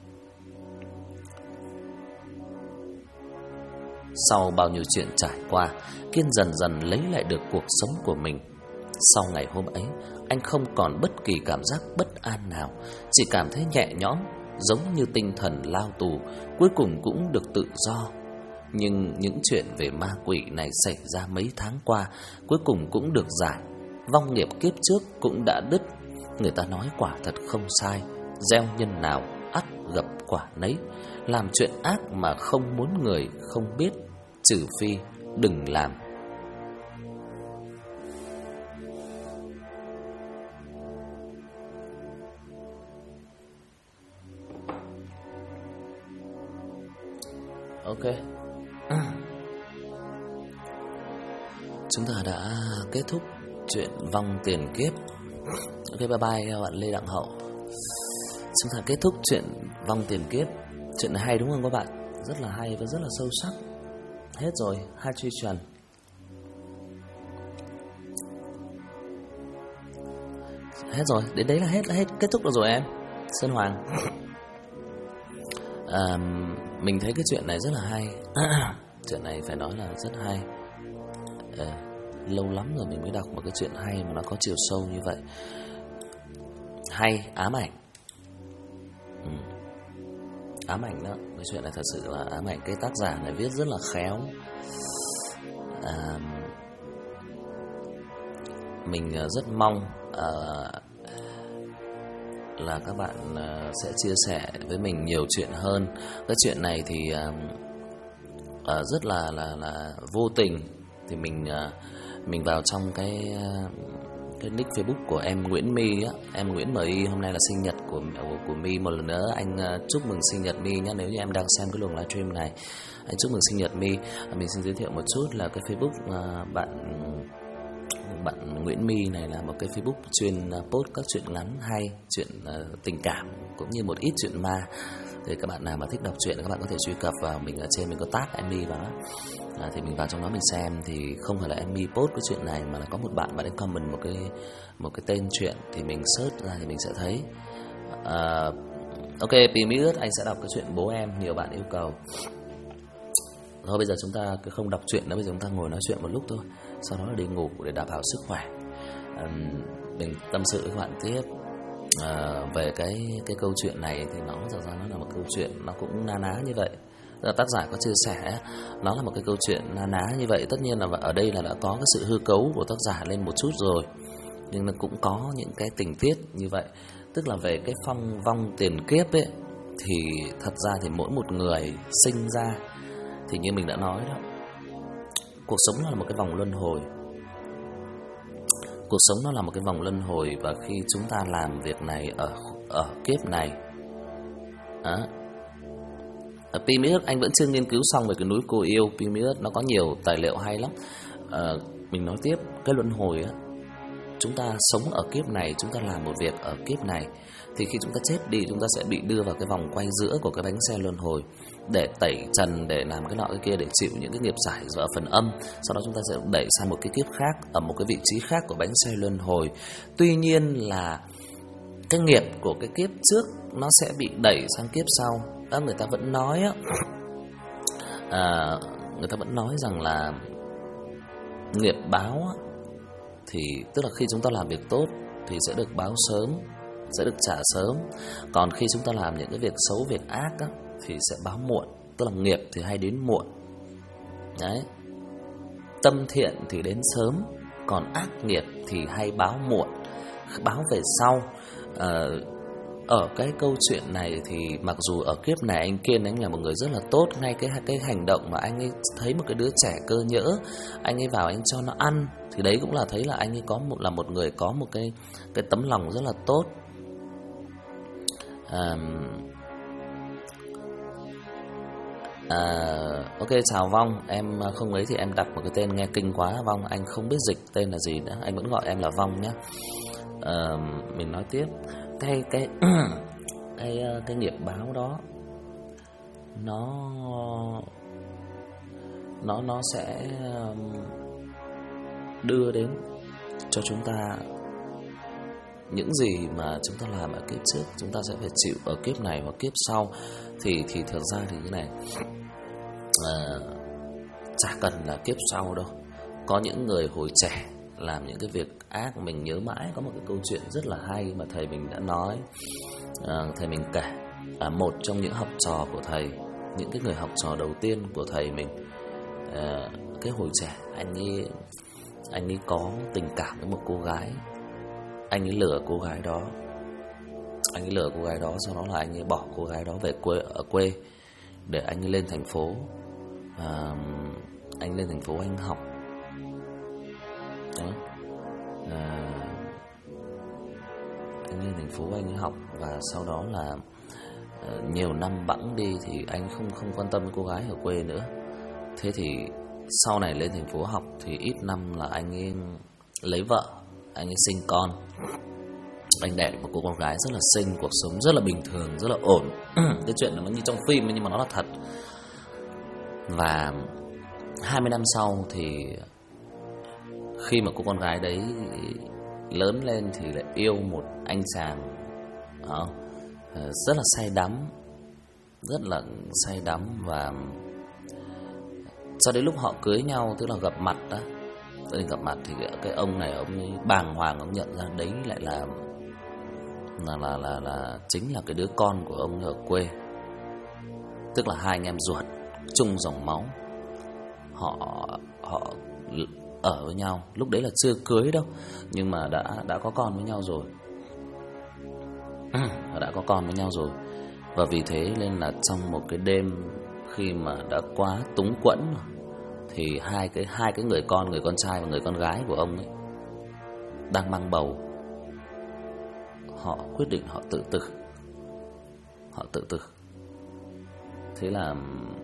Sau bao nhiêu chuyện trải qua, Kiên dần dần lấy lại được cuộc sống của mình. Sau ngày hôm ấy, anh không còn bất kỳ cảm giác bất an nào, chỉ cảm thấy nhẹ nhõm, giống như tinh thần lao tù cuối cùng cũng được tự do. Nhưng những chuyện về ma quỷ này xảy ra mấy tháng qua cuối cùng cũng được giải. Vong nghiệp kiếp trước cũng đã đứt. Người ta nói quả thật không sai, gieo nhân nào ắt gặp quả nấy. Làm chuyện ác mà không muốn người không biết, trừ phi đừng làm. Ok. Chúng ta đã kết thúc chuyện vong tiền kiếp. Ok, bye bye các bạn Lê Đặng Hậu. Chúng ta kết thúc chuyện vong tiền kiếp. Chuyện này hay đúng không các bạn? Rất là hay và rất là sâu sắc. Hết rồi, hai truy trần. Hết rồi, đến đấy là hết, kết thúc được rồi em. Sơn Hoàng. Mình thấy cái chuyện này rất là hay. Chuyện này phải nói là rất hay. Lâu lắm rồi mình mới đọc một cái chuyện hay mà nó có chiều sâu như vậy. Hay, ám ảnh. Ám ảnh đó. Cái chuyện này thật sự là ám ảnh. Cái tác giả này viết rất là khéo. Mình rất mong là các bạn sẽ chia sẻ với mình nhiều chuyện hơn. Cái chuyện này thì rất là vô tình thì mình vào trong cái nick Facebook của em Nguyễn My á, em Nguyễn MY. Hôm nay là sinh nhật của My. Một lần nữa anh chúc mừng sinh nhật My nhé. Nếu như em đang xem cái luồng livestream này, anh chúc mừng sinh nhật My. Mình xin giới thiệu một chút là cái Facebook bạn Nguyễn My này là một cái Facebook chuyên post các chuyện ngắn hay, chuyện tình cảm cũng như một ít chuyện ma. Thì các bạn nào mà thích đọc truyện các bạn có thể truy cập vào, mình ở trên mình có tag em My vào đó. Thì mình vào trong đó mình xem thì không phải là em My post cái chuyện này mà là có một bạn ấy comment một cái tên chuyện thì mình search ra thì mình sẽ thấy. Ok, Pimius anh sẽ đọc cái chuyện bố em, nhiều bạn yêu cầu. Thôi bây giờ chúng ta cứ không đọc truyện nữa, bây giờ chúng ta ngồi nói chuyện một lúc thôi, sau đó là đi ngủ để đảm bảo sức khỏe. Mình tâm sự với các bạn tiếp về cái câu chuyện này thì nó thật ra nó là một câu chuyện nó cũng na ná như vậy. Tác giả có chia sẻ nó là một cái câu chuyện na ná như vậy. Tất nhiên là ở đây là đã có cái sự hư cấu của tác giả lên một chút rồi, nhưng nó cũng có những cái tình tiết như vậy. Tức là về cái phong vong tiền kiếp ấy, thì thật ra thì mỗi một người sinh ra thì như mình đã nói đó, cuộc sống nó là một cái vòng luân hồi. Cuộc sống nó là một cái vòng luân hồi, và khi chúng ta làm việc này ở kiếp này Pimius anh vẫn chưa nghiên cứu xong về cái núi cô yêu. Pimius nó có nhiều tài liệu hay lắm. Mình nói tiếp, cái luân hồi á, chúng ta sống ở kiếp này, chúng ta làm một việc ở kiếp này, thì khi chúng ta chết đi, chúng ta sẽ bị đưa vào cái vòng quay giữa của cái bánh xe luân hồi để tẩy trần, để làm cái nọ cái kia, để chịu những cái nghiệp giải ở phần âm. Sau đó chúng ta sẽ đẩy sang một cái kiếp khác, ở một cái vị trí khác của bánh xe luân hồi. Tuy nhiên là cái nghiệp của cái kiếp trước nó sẽ bị đẩy sang kiếp sau. Đó, người ta vẫn nói á, người ta vẫn nói rằng là nghiệp báo á, thì tức là khi chúng ta làm việc tốt thì sẽ được báo sớm, sẽ được trả sớm. Còn khi chúng ta làm những cái việc xấu, việc ác á, thì sẽ báo muộn. Tức là nghiệp thì hay đến muộn. Đấy. Tâm thiện thì đến sớm, còn ác nghiệp thì hay báo muộn, báo về sau. Ở cái câu chuyện này thì mặc dù ở kiếp này anh Kiên anh là một người rất là tốt, ngay cái hành động mà anh ấy thấy một cái đứa trẻ cơ nhỡ, anh ấy vào anh cho nó ăn, thì đấy cũng là thấy là anh ấy là một người có một cái tấm lòng rất là tốt. Ok, chào Vong. Em không ấy thì em đặt một cái tên nghe kinh quá. Vong, anh không biết dịch tên là gì nữa, anh vẫn gọi em là Vong nhé. Mình nói tiếp, cái nghiệp báo đó nó sẽ đưa đến cho chúng ta những gì mà chúng ta làm ở kiếp trước, chúng ta sẽ phải chịu ở kiếp này hoặc kiếp sau. Thì thực ra thì cái này chả cần là kiếp sau đâu. Có những người hồi trẻ làm những cái việc ác. Mình nhớ mãi có một cái câu chuyện rất là hay mà thầy mình đã nói, thầy mình kể. Một trong những học trò của thầy, những cái người học trò đầu tiên của thầy mình, cái hồi trẻ anh ấy có tình cảm với một cô gái. Anh ấy lừa cô gái đó, sau đó là anh ấy bỏ cô gái đó về quê để anh ấy lên thành phố. Anh lên thành phố anh học. Đấy. Anh lên thành phố anh ấy học, và sau đó là nhiều năm bẵng đi thì anh không quan tâm cô gái ở quê nữa. Thế thì sau này lên thành phố học thì ít năm là anh ấy lấy vợ, anh ấy sinh con. Anh đẻ một cô con gái rất là xinh, cuộc sống rất là bình thường, rất là ổn. Cái chuyện nó như trong phim nhưng mà nó là thật. Và 20 năm sau thì khi mà cô con gái đấy lớn lên thì lại yêu một anh chàng rất là say đắm, và cho đến lúc họ cưới nhau, tức là gặp mặt đó. Gia đình gặp mặt thì cái ông này ông ấy bàng hoàng, ông nhận ra đấy lại là chính là cái đứa con của ông ở quê. Tức là hai anh em ruột chung dòng máu. Họ ở với nhau, lúc đấy là chưa cưới đâu, nhưng mà đã có con với nhau rồi. Đã có con với nhau rồi. Và vì thế nên là trong một cái đêm khi mà đã quá túng quẫn thì hai cái người con trai và người con gái của ông ấy đang mang bầu. Họ quyết định họ tự tử. Thế là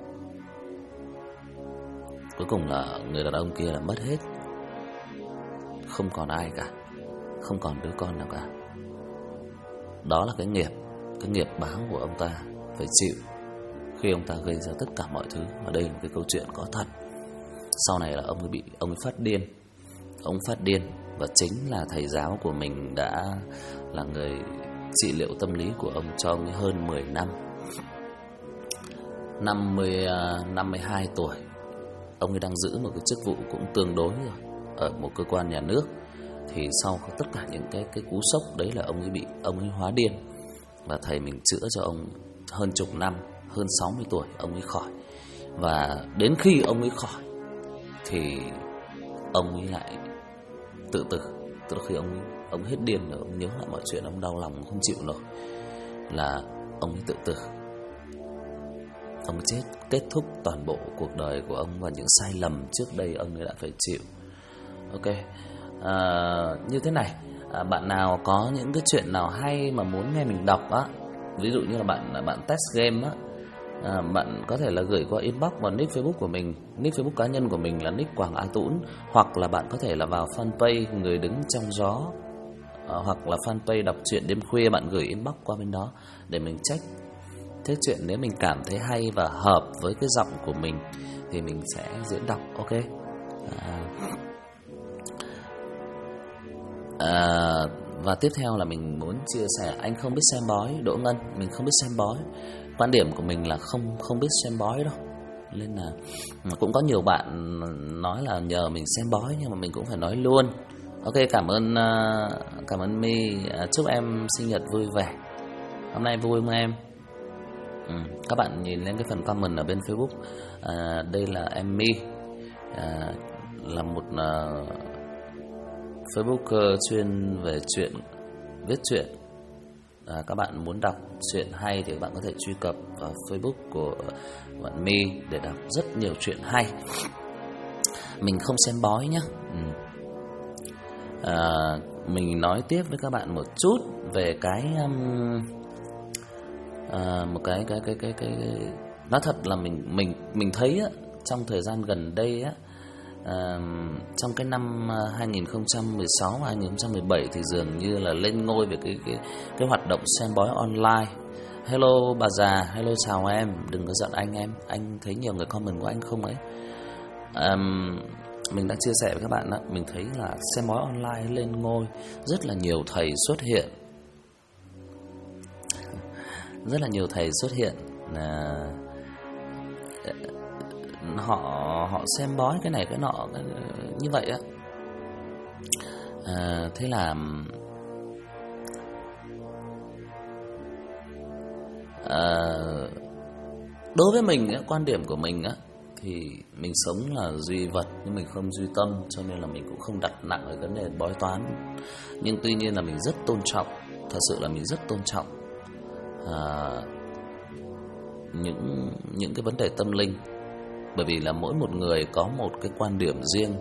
cuối cùng là người đàn ông kia là mất hết, không còn ai cả, không còn đứa con nào cả. Đó là cái nghiệp báo của ông ta phải chịu khi ông ta gây ra tất cả mọi thứ. Và đây là một cái câu chuyện có thật. Sau này là ông ấy phát điên. Ông phát điên và chính là thầy giáo của mình đã là người trị liệu tâm lý của ông cho ông ấy hơn 10 năm. 52 tuổi, ông ấy đang giữ một cái chức vụ cũng tương đối rồi ở một cơ quan nhà nước. Thì sau tất cả những cái cú sốc đấy là ông ấy hóa điên. Và thầy mình chữa cho ông hơn chục năm, hơn 60 tuổi ông ấy khỏi. Và đến khi ông ấy khỏi thì ông ấy lại tự tử. Tức là khi ông hết điên rồi, ông nhớ lại mọi chuyện, ông đau lòng không chịu nổi, là ông ấy tự tử. Ông ấy chết, kết thúc toàn bộ cuộc đời của ông và những sai lầm trước đây ông ấy đã phải chịu. Ok, như thế này, bạn nào có những cái chuyện nào hay mà muốn nghe mình đọc á, ví dụ như là bạn test game á, bạn có thể là gửi qua inbox vào nick Facebook của mình. Nick Facebook cá nhân của mình là nick Quảng A Tũng. Hoặc là bạn có thể là vào fanpage Người Đứng Trong Gió, hoặc là fanpage Đọc Truyện Đêm Khuya. Bạn gửi inbox qua bên đó để mình check. Thế chuyện nếu mình cảm thấy hay và hợp với cái giọng của mình thì mình sẽ diễn đọc. Ok. Và tiếp theo là mình muốn chia sẻ, anh không biết xem bói, Đỗ Ngân, mình không biết xem bói. Quan điểm của mình là không biết xem bói đâu. Nên là cũng có nhiều bạn nói là nhờ mình xem bói, nhưng mà mình cũng phải nói luôn. Ok, cảm ơn My. Chúc em sinh nhật vui vẻ. Hôm nay vui không em? Các bạn nhìn lên cái phần comment ở bên Facebook. Đây là em My, là một Facebooker chuyên về viết truyện. Các bạn muốn đọc truyện hay thì các bạn có thể truy cập vào Facebook của bạn My để đọc rất nhiều truyện hay. Mình không xem bói nhé. Mình nói tiếp với các bạn một chút về cái nói thật là mình thấy á, trong thời gian gần đây á, trong cái năm 2016 và 2017 thì dường như là lên ngôi về cái hoạt động xem bói online. Hello bà già, hello chào em, đừng có giận em. Anh thấy nhiều người comment của anh không ấy. Mình đã chia sẻ với các bạn đó, mình thấy là xem bói online lên ngôi, rất là nhiều thầy xuất hiện. Rất là nhiều thầy xuất hiện, họ xem bói cái này cái nọ như vậy á. Thế là đối với mình á, quan điểm của mình á, thì mình sống là duy vật nhưng mình không duy tâm, cho nên là mình cũng không đặt nặng ở vấn đề bói toán. Nhưng tuy nhiên là mình rất tôn trọng, thật sự là mình rất tôn trọng những cái vấn đề tâm linh, bởi vì là mỗi một người có một cái quan điểm riêng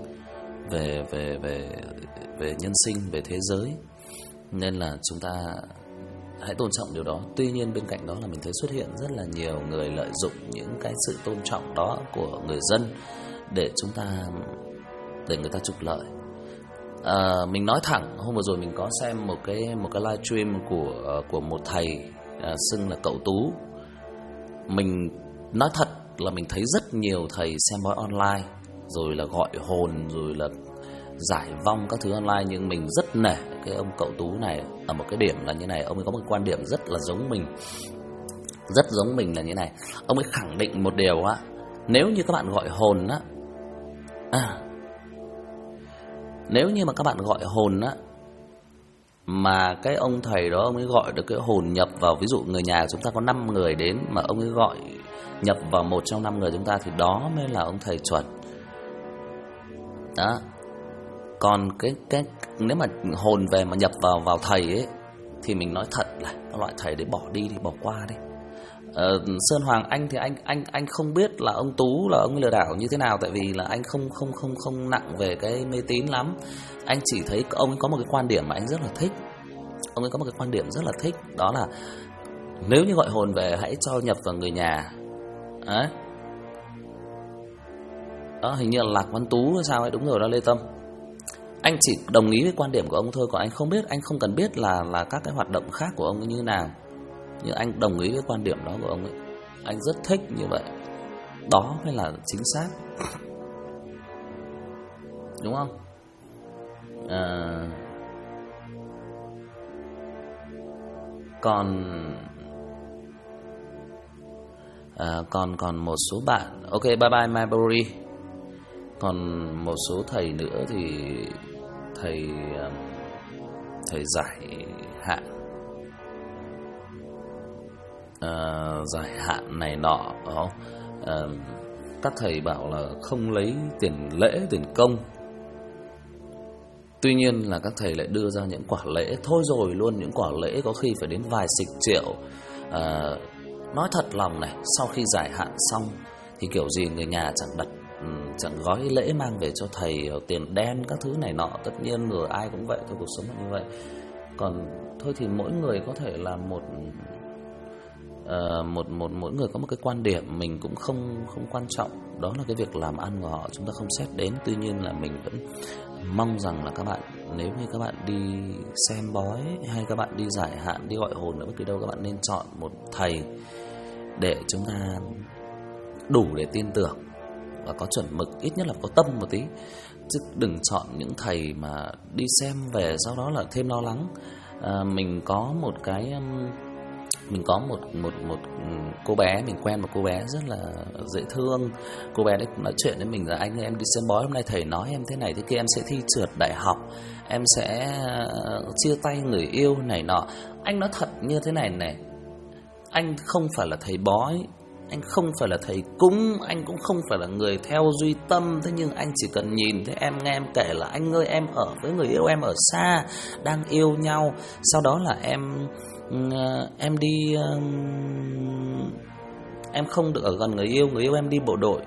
về nhân sinh, về thế giới, nên là chúng ta hãy tôn trọng điều đó. Tuy nhiên bên cạnh đó là mình thấy xuất hiện rất là nhiều người lợi dụng những cái sự tôn trọng đó của người dân để người ta trục lợi. Mình nói thẳng, hôm vừa rồi mình có xem một cái livestream của một thầy xưng là cậu Tú. Mình nói thật là mình thấy rất nhiều thầy xem bói online rồi là gọi hồn, rồi là giải vong các thứ online. Nhưng mình rất nể cái ông cậu Tú này ở một cái điểm là như này. Ông ấy có một cái quan điểm rất là giống mình, rất giống mình là như này. Ông ấy khẳng định một điều á, nếu như các bạn gọi hồn á, nếu như mà các bạn gọi hồn á, mà cái ông thầy đó ông ấy gọi được cái hồn nhập vào, ví dụ người nhà chúng ta có 5 người đến mà ông ấy gọi nhập vào một trong 5 người chúng ta, thì đó mới là ông thầy chuẩn. Đó. Còn cái nếu mà hồn về mà nhập vào thầy ấy, thì mình nói thật là loại thầy đấy bỏ đi, bỏ qua đi. Sơn Hoàng anh thì anh không biết là ông Tú là ông lừa đảo như thế nào, tại vì là anh không nặng về cái mê tín lắm. Anh chỉ thấy ông ấy có một cái quan điểm mà anh rất là thích. Ông ấy có một cái quan điểm rất là thích, đó là nếu như gọi hồn về hãy cho nhập vào người nhà. Đấy. Đó, hình như là Lạc Văn Tú hay sao ấy, đúng rồi đó Lê Tâm. Anh chỉ đồng ý với quan điểm của ông thôi, còn anh không biết, anh không cần biết là các cái hoạt động khác của ông như thế nào. Nhưng anh đồng ý với quan điểm đó của ông ấy. Anh rất thích như vậy. Đó mới là chính xác. Đúng không? Còn một số bạn. Ok, bye bye Myberry. Còn một số thầy nữa thì thầy giải hạn, giải hạn này nọ đó. Các thầy bảo là không lấy tiền lễ tiền công. Tuy nhiên là các thầy lại đưa ra những quả lễ thôi rồi luôn, những quả lễ có khi phải đến vài chục triệu. Nói thật lòng này, sau khi giải hạn xong thì kiểu gì người nhà chẳng gói lễ mang về cho thầy, tiền đen các thứ này nọ. Tất nhiên rồi, ai cũng vậy thôi, cuộc sống là như vậy. Còn thôi thì mỗi người có thể là mỗi người có một cái quan điểm, mình cũng không quan trọng. Đó là cái việc làm ăn của họ, chúng ta không xét đến. Tuy nhiên là mình vẫn mong rằng là các bạn, nếu như các bạn đi xem bói hay các bạn đi giải hạn, đi gọi hồn ở bất kỳ đâu, các bạn nên chọn một thầy để chúng ta đủ để tin tưởng và có chuẩn mực, ít nhất là có tâm một tí. Chứ đừng chọn những thầy mà đi xem về sau đó là thêm lo lắng. Mình có một cô bé, mình quen một cô bé rất là dễ thương. Cô bé đấy cũng nói chuyện với mình là anh ơi, em đi xem bói hôm nay thầy nói em thế này thế kia, em sẽ thi trượt đại học, em sẽ chia tay người yêu này nọ. Anh nói thật như thế này này, anh không phải là thầy bói, anh không phải là thầy cúng, anh cũng không phải là người theo duy tâm. Thế nhưng anh chỉ cần nhìn thấy em, nghe em kể là anh ơi em ở với người yêu em ở xa, đang yêu nhau, sau đó là em đi, em không được ở gần người yêu em đi bộ đội,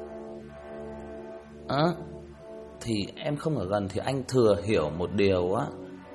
thì em không ở gần, thì anh thừa hiểu một điều á,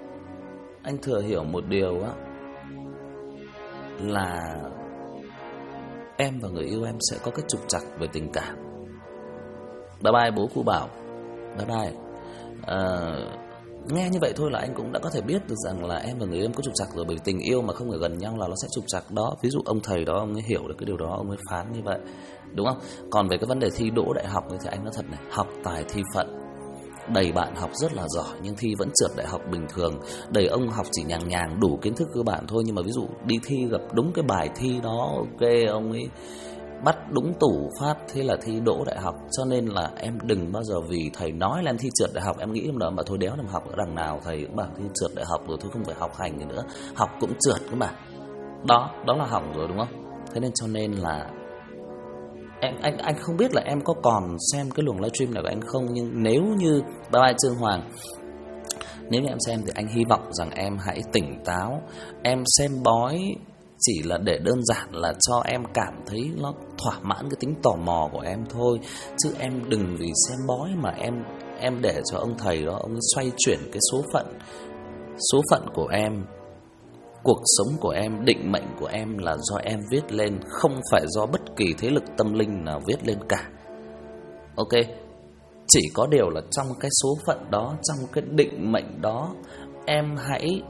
là em và người yêu em sẽ có cái trục trặc về tình cảm. Bye bye bố cụ Bảo, bye bye. Nghe như vậy thôi là anh cũng đã có thể biết được rằng là em và người yêu em có trục trặc rồi, bởi vì tình yêu mà không ở gần nhau là nó sẽ trục trặc đó. Ví dụ ông thầy đó ông ấy hiểu được cái điều đó, ông ấy phán như vậy, đúng không? Còn về cái vấn đề thi đỗ đại học thì anh nói thật này, học tài thi phận. Đầy bạn học rất là giỏi nhưng thi vẫn trượt đại học bình thường. Đầy ông học chỉ nhàng đủ kiến thức cơ bản thôi, nhưng mà ví dụ đi thi gặp đúng cái bài thi đó, ok, ông ấy bắt đúng tủ phát, thế là thi đỗ đại học. Cho nên là em đừng bao giờ vì thầy nói là em thi trượt đại học em nghĩ em đó mà thôi đéo làm học ở đằng nào, thầy cũng bảo thi trượt đại học rồi thôi không phải học hành gì nữa, học cũng trượt cơ mà. Đó là hỏng rồi, đúng không? Thế nên cho nên là anh không biết là em có còn xem cái luồng livestream này của anh không, nhưng nếu như bye bye Trương Hoàng, nếu như em xem thì anh hy vọng rằng em hãy tỉnh táo. Em xem bói chỉ là để đơn giản là cho em cảm thấy nó thỏa mãn cái tính tò mò của em thôi, chứ em đừng vì xem bói mà em để cho ông thầy đó ông xoay chuyển cái số phận của em. Cuộc sống của em, định mệnh của em là do em viết lên, không phải do bất kỳ thế lực tâm linh nào viết lên cả. Ok, chỉ có điều là trong cái số phận đó, trong cái định mệnh đó, em hãy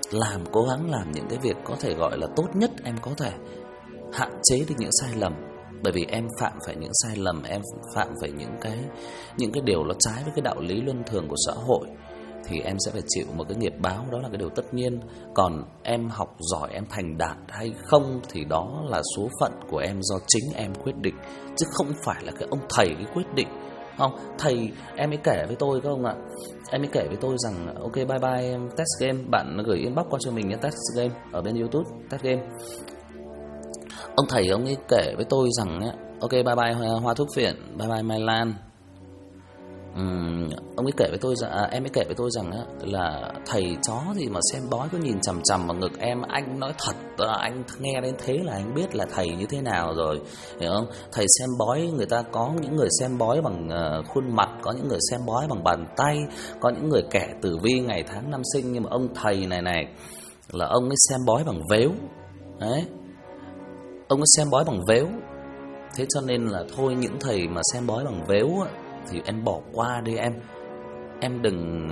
cố gắng làm những cái việc có thể gọi là tốt nhất em có thể, hạn chế được những sai lầm. Bởi vì em phạm phải những sai lầm, em phạm phải những cái điều nó trái với cái đạo lý luân thường của xã hội, thì em sẽ phải chịu một cái nghiệp báo, đó là cái điều tất nhiên. Còn em học giỏi, em thành đạt hay không thì đó là số phận của em, do chính em quyết định, chứ không phải là cái ông thầy cái quyết định. Không, thầy em ấy kể với tôi các ông ạ. Em ấy kể với tôi rằng ok bye bye em test game, bạn gửi inbox qua cho mình nhé, test game ở bên YouTube, test game. Ông thầy ông ấy kể với tôi rằng ok bye bye Hoa Thuốc Phiện, bye bye Mai Lan. Ông ấy kể với tôi rằng em ấy kể với tôi rằng là thầy chó gì mà xem bói cứ nhìn chằm chằm vào ngực em, anh nói thật, anh nghe đến thế là anh biết là thầy như thế nào rồi, hiểu không? Thầy xem bói, người ta có những người xem bói bằng khuôn mặt, có những người xem bói bằng bàn tay, có những người kẻ tử vi ngày tháng năm sinh, nhưng mà ông thầy này là ông ấy xem bói bằng vếu. Đấy, ông ấy xem bói bằng vếu. Thế cho nên là thôi, những thầy mà xem bói bằng vếu thì em bỏ qua đi em. Em đừng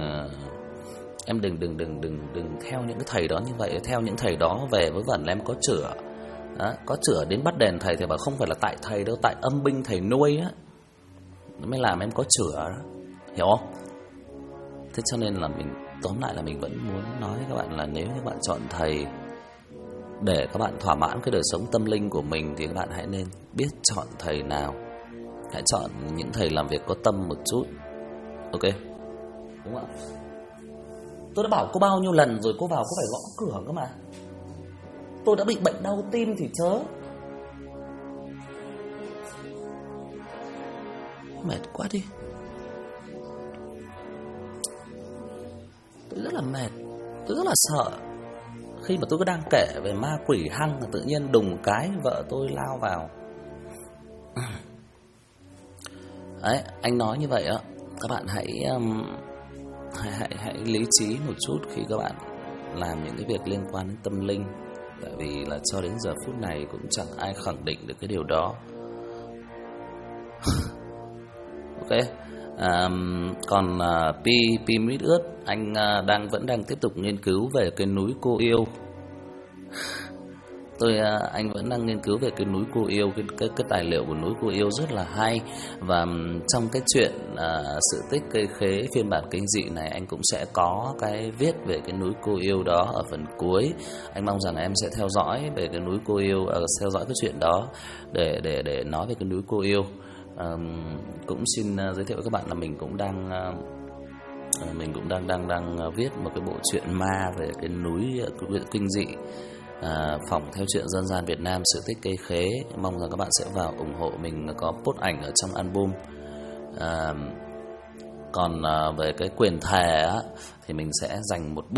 theo những cái thầy đó như vậy. Theo những thầy đó về với vẩn là em có chữa. Đó, có chữa đến bắt đền thầy thì bảo không phải là tại thầy đâu, tại âm binh thầy nuôi á, nó mới làm em có chữa đó. Hiểu không? Thế cho nên là mình, tóm lại là mình vẫn muốn nói với các bạn là nếu như bạn chọn thầy để các bạn thỏa mãn cái đời sống tâm linh của mình thì các bạn hãy nên biết chọn thầy nào. Hãy chọn những thầy làm việc có tâm một chút. Ok, đúng không ạ? Tôi đã bảo cô bao nhiêu lần rồi, cô vào cô phải gõ cửa cơ mà. Tôi đã bị bệnh đau tim thì chớ. Mệt quá đi. Tôi rất là mệt. Tôi rất là sợ. Khi mà tôi cứ đang kể về ma quỷ hăng, tự nhiên đùng cái vợ tôi lao vào. Đấy, anh nói như vậy á, các bạn hãy lý trí một chút khi các bạn làm những cái việc liên quan đến tâm linh. Tại vì là cho đến giờ phút này cũng chẳng ai khẳng định được cái điều đó. Ok. Còn Pi mít ướt, anh vẫn đang tiếp tục nghiên cứu về cái núi Cô Yêu. Anh vẫn đang nghiên cứu về cái núi Cô Yêu, cái tài liệu của núi Cô Yêu rất là hay. Và trong cái chuyện sự tích cây khế phiên bản kinh dị này, anh cũng sẽ có cái viết về cái núi Cô Yêu đó ở phần cuối. Anh mong rằng em sẽ theo dõi về cái núi Cô Yêu, theo dõi cái chuyện đó để nói về cái núi Cô Yêu. Cũng xin giới thiệu với các bạn là mình cũng đang viết một cái bộ truyện ma về cái núi kinh dị, phỏng theo truyện dân gian Việt Nam sự tích cây khế. Mong rằng các bạn sẽ vào ủng hộ mình, có post ảnh ở trong album. Còn về cái quyền thề á, thì mình sẽ dành một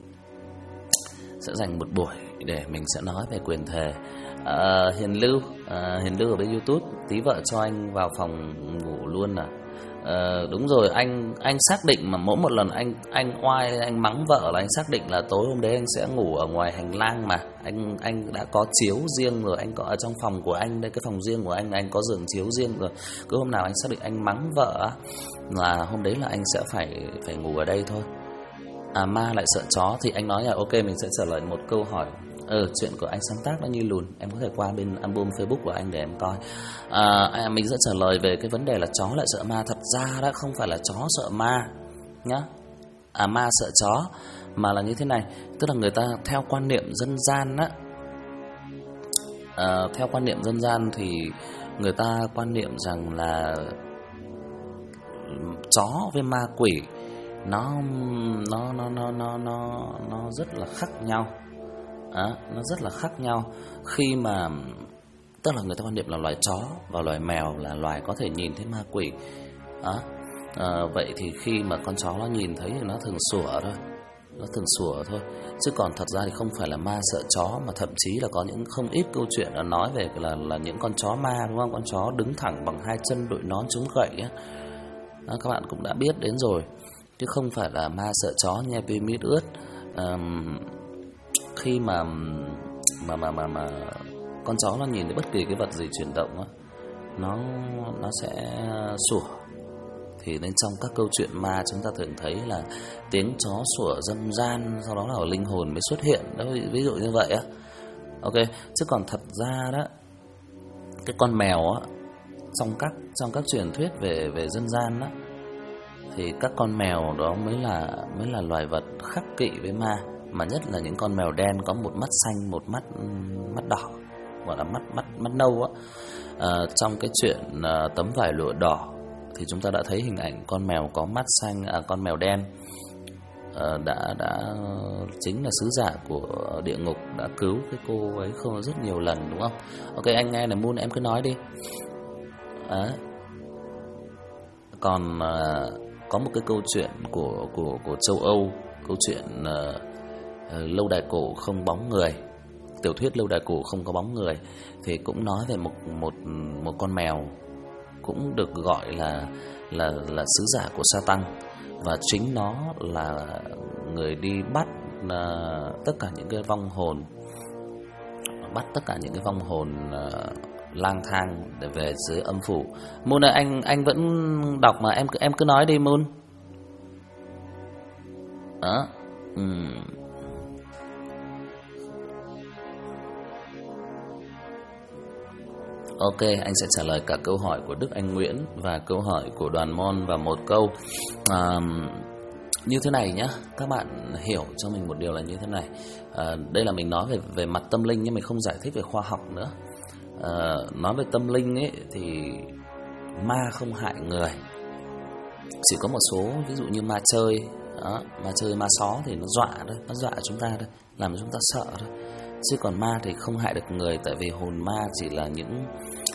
buổi để mình sẽ nói về quyền thề. Hiền Lưu ở bên YouTube, tí vợ cho anh vào phòng ngủ luôn à? Đúng rồi, anh xác định mà mỗi một lần anh oai, anh mắng vợ là anh xác định là tối hôm đấy anh sẽ ngủ ở ngoài hành lang mà. Anh đã có chiếu riêng rồi, anh có ở trong phòng của anh đây, cái phòng riêng của anh có giường chiếu riêng rồi. Cứ hôm nào anh xác định anh mắng vợ là hôm đấy là anh sẽ phải ngủ ở đây thôi. Ma lại sợ chó thì anh nói là ok, mình sẽ trả lời một câu hỏi. Chuyện của anh sáng tác nó như lùn, em có thể qua bên album Facebook của anh để em coi. Mình sẽ trả lời về cái vấn đề là chó lại sợ ma. Thật ra đó không phải là chó sợ ma nhá, ma sợ chó, mà là như thế này. Tức là người ta theo quan niệm dân gian á, theo quan niệm dân gian thì người ta quan niệm rằng là chó với ma quỷ nó rất là khác nhau. Nó rất là khác nhau khi mà, tức là người ta quan niệm là loài chó và loài mèo là loài có thể nhìn thấy ma quỷ. Vậy thì khi mà con chó nó nhìn thấy thì nó thường sủa thôi, chứ còn thật ra thì không phải là ma sợ chó, mà thậm chí là có những không ít câu chuyện là nói về là những con chó ma, đúng không? Con chó đứng thẳng bằng hai chân, đội nón chống gậy á. Các bạn cũng đã biết đến rồi, chứ không phải là ma sợ chó nha. Pi mít ướt, khi mà con chó nó nhìn thấy bất kỳ cái vật gì chuyển động á, nó sẽ sủa. Thì nên trong các câu chuyện ma chúng ta thường thấy là tiếng chó sủa dâm gian, sau đó là linh hồn mới xuất hiện đó, ví dụ như vậy á. Ok, chứ còn thật ra đó cái con mèo á, trong các truyền thuyết về dân gian á, thì các con mèo đó mới là loài vật khắc kỵ với ma, mà nhất là những con mèo đen có một mắt xanh, một mắt đỏ, gọi là mắt nâu á. Trong cái chuyện tấm vải lụa đỏ thì chúng ta đã thấy hình ảnh con mèo có mắt xanh, con mèo đen đã chính là sứ giả của địa ngục, đã cứu cái cô ấy không rất nhiều lần, đúng không? Ok, anh nghe này Moon, em cứ nói đi. Còn có một cái câu chuyện của châu Âu, câu chuyện lâu đài cổ không bóng người, tiểu thuyết lâu đài cổ không có bóng người, thì cũng nói về một con mèo cũng được gọi là sứ giả của Satan, và chính nó là người đi bắt tất cả những cái vong hồn lang thang để về dưới âm phủ. Moon ơi, anh vẫn đọc mà, em cứ nói đi Moon. Đó. Ok, anh sẽ trả lời cả câu hỏi của Đức Anh Nguyễn và câu hỏi của Đoàn Mon và một câu như thế này nhá. Các bạn hiểu cho mình một điều là như thế này. Đây là mình nói về mặt tâm linh nhưng mình không giải thích về khoa học nữa. Nói về tâm linh ấy thì ma không hại người. Chỉ có một số ví dụ như ma chơi, ma xó thì nó dọa chúng ta thôi, làm cho chúng ta sợ thôi. Chứ còn ma thì không hại được người, tại vì hồn ma chỉ là những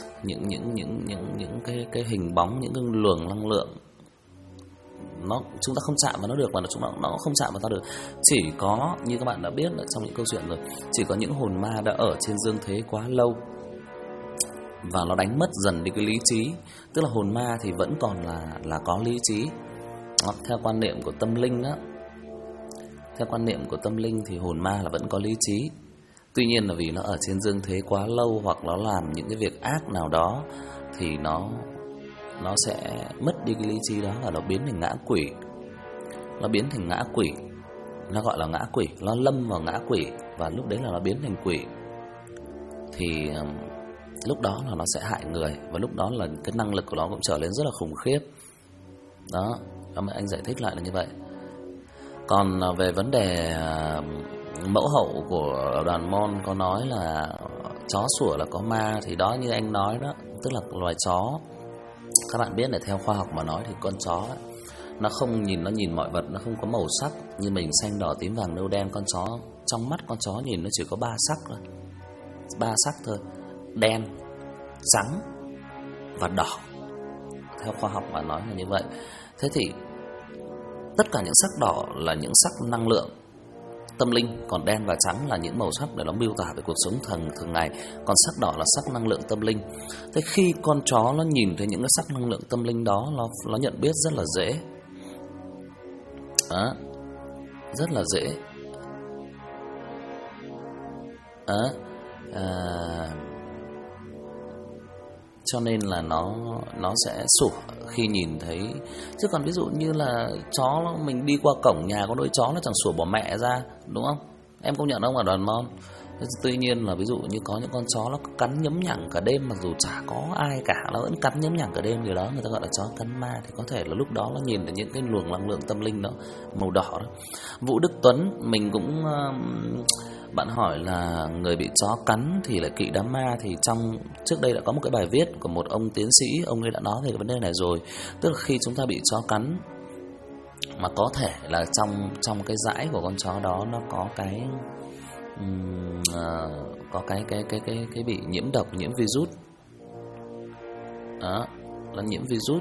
cái hình bóng, những cái luồng năng lượng. Chúng ta không chạm vào nó được, và nó không chạm vào ta được. Chỉ có như các bạn đã biết ở trong những câu chuyện rồi, chỉ có những hồn ma đã ở trên dương thế quá lâu và nó đánh mất dần đi cái lý trí, tức là hồn ma thì vẫn còn là có lý trí. Theo quan niệm của tâm linh á, theo quan niệm của tâm linh thì hồn ma là vẫn có lý trí. Tuy nhiên là vì nó ở trên dương thế quá lâu, hoặc nó làm những cái việc ác nào đó, thì nó sẽ mất đi cái lý trí đó, và nó biến thành ngã quỷ. Nó biến thành ngã quỷ, nó gọi là ngã quỷ, nó lâm vào ngã quỷ, và lúc đấy là nó biến thành quỷ. Thì lúc đó là nó sẽ hại người, và lúc đó là cái năng lực của nó cũng trở nên rất là khủng khiếp. Đó, anh giải thích lại là như vậy. Còn về vấn đề mẫu hậu của Đoàn Mon có nói là chó sủa là có ma, thì đó như anh nói đó, tức là loài chó. Các bạn biết là theo khoa học mà nói thì con chó ấy, nó nhìn mọi vật nó không có màu sắc như mình, xanh đỏ tím vàng nâu đen. Con chó, trong mắt con chó nhìn nó chỉ có 3 sắc thôi, 3 sắc thôi: đen, trắng và đỏ. Theo khoa học mà nói là như vậy. Thế thì tất cả những sắc đỏ là những sắc năng lượng tâm linh, còn đen và trắng là những màu sắc để nó miêu tả về cuộc sống thường ngày, còn sắc đỏ là sắc năng lượng tâm linh. Thế khi con chó nó nhìn thấy những cái sắc năng lượng tâm linh đó, nó nhận biết rất là dễ. Rất là dễ. Cho nên là nó sẽ sủa khi nhìn thấy. Chứ còn ví dụ như là chó, mình đi qua cổng nhà có nuôi chó, nó chẳng sủa bỏ mẹ ra, đúng không? Em công nhận không, ở Đoàn Mon? Tuy nhiên là ví dụ như có những con chó nó cắn nhấm nhẳng cả đêm, mặc dù chả có ai cả, nó vẫn cắn nhấm nhẳng cả đêm, điều đó người ta gọi là chó cắn ma. Thì có thể là lúc đó nó nhìn thấy những cái luồng năng lượng tâm linh đó, màu đỏ đó. Vũ Đức Tuấn, mình cũng bạn hỏi là người bị chó cắn thì lại kỵ đám ma, thì trước đây đã có một cái bài viết của một ông tiến sĩ, ông ấy đã nói về cái vấn đề này rồi. Tức là khi chúng ta bị chó cắn, mà có thể là trong cái dãi của con chó đó nó có cái bị nhiễm độc, nhiễm virus. Đó, nó nhiễm virus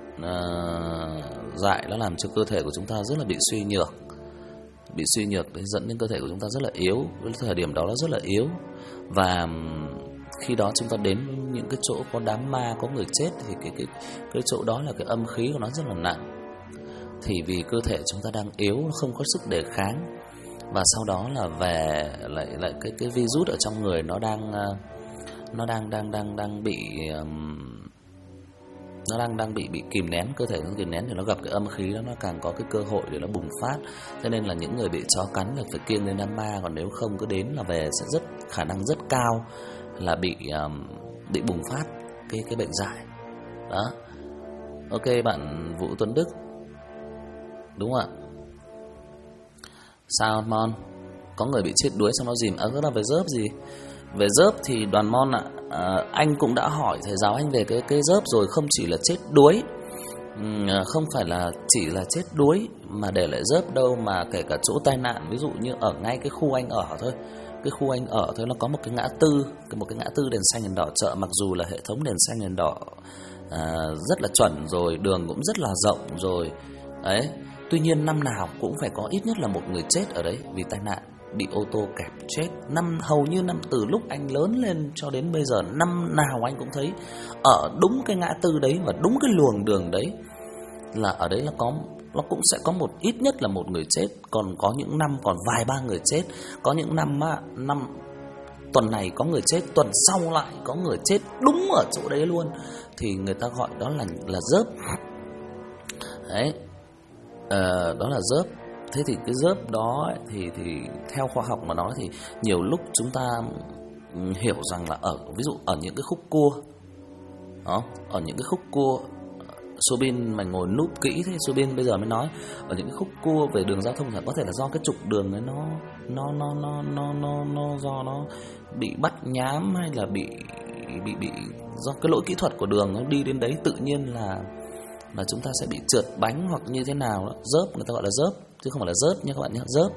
dại, nó làm cho cơ thể của chúng ta rất là bị suy nhược, dẫn đến cơ thể của chúng ta rất là yếu. Với thời điểm đó nó rất là yếu, và khi đó chúng ta đến những cái chỗ có đám ma, có người chết, thì cái chỗ đó là cái âm khí của nó rất là nặng. Thì vì cơ thể chúng ta đang yếu, nó không có sức đề kháng, và sau đó là về lại cái virus ở trong người nó đang bị kìm nén, cơ thể nó kìm nén, thì nó gặp cái âm khí đó, nó càng có cái cơ hội để nó bùng phát. Cho nên là những người bị chó cắn là phải kiêng lên đám ma, còn nếu không cứ đến là về sẽ khả năng rất cao là bị bị bùng phát cái bệnh dại. Đó. Ok bạn Vũ Tuấn Đức. Đúng không ạ? Sao Mon? Có người bị chết đuối xong nó dìm. Cái đó về dớp gì? Về dớp thì đoàn Mon ạ, anh cũng đã hỏi thầy giáo anh về cái dớp rồi. Không chỉ là chết đuối, không phải là chỉ là chết đuối mà để lại dớp đâu, mà kể cả chỗ tai nạn. Ví dụ như ở ngay cái khu anh ở thôi, cái khu anh ở thôi, nó có một cái ngã tư, một cái ngã tư đèn xanh đèn đỏ chợ. Mặc dù là hệ thống đèn xanh đèn đỏ rất là chuẩn rồi, đường cũng rất là rộng rồi đấy, tuy nhiên năm nào cũng phải có ít nhất là một người chết ở đấy vì tai nạn, bị ô tô kẹp chết. Hầu như từ lúc anh lớn lên cho đến bây giờ, năm nào anh cũng thấy ở đúng cái ngã tư đấy và đúng cái luồng đường đấy, là ở đấy là nó cũng sẽ có ít nhất là một người chết. Còn có những năm còn vài ba người chết, có những năm tuần này có người chết, tuần sau lại có người chết đúng ở chỗ đấy luôn, thì người ta gọi đó là dớp đấy. Đó là dớp. Thế thì cái dớp đó ấy, thì theo khoa học mà nói thì nhiều lúc chúng ta hiểu rằng là ví dụ ở những cái khúc cua đó, ở những cái khúc cua, Sobin mày ngồi núp kỹ thế, Sobin bây giờ mới nói, ở những cái khúc cua về đường giao thông là có thể là do cái trục đường ấy nó do nó bị bắt nhám, hay là bị do cái lỗi kỹ thuật của đường, nó đi đến đấy tự nhiên là chúng ta sẽ bị trượt bánh hoặc như thế nào đó. Dớp, người ta gọi là dớp chứ không phải là rớt nha các bạn nhé. Dớp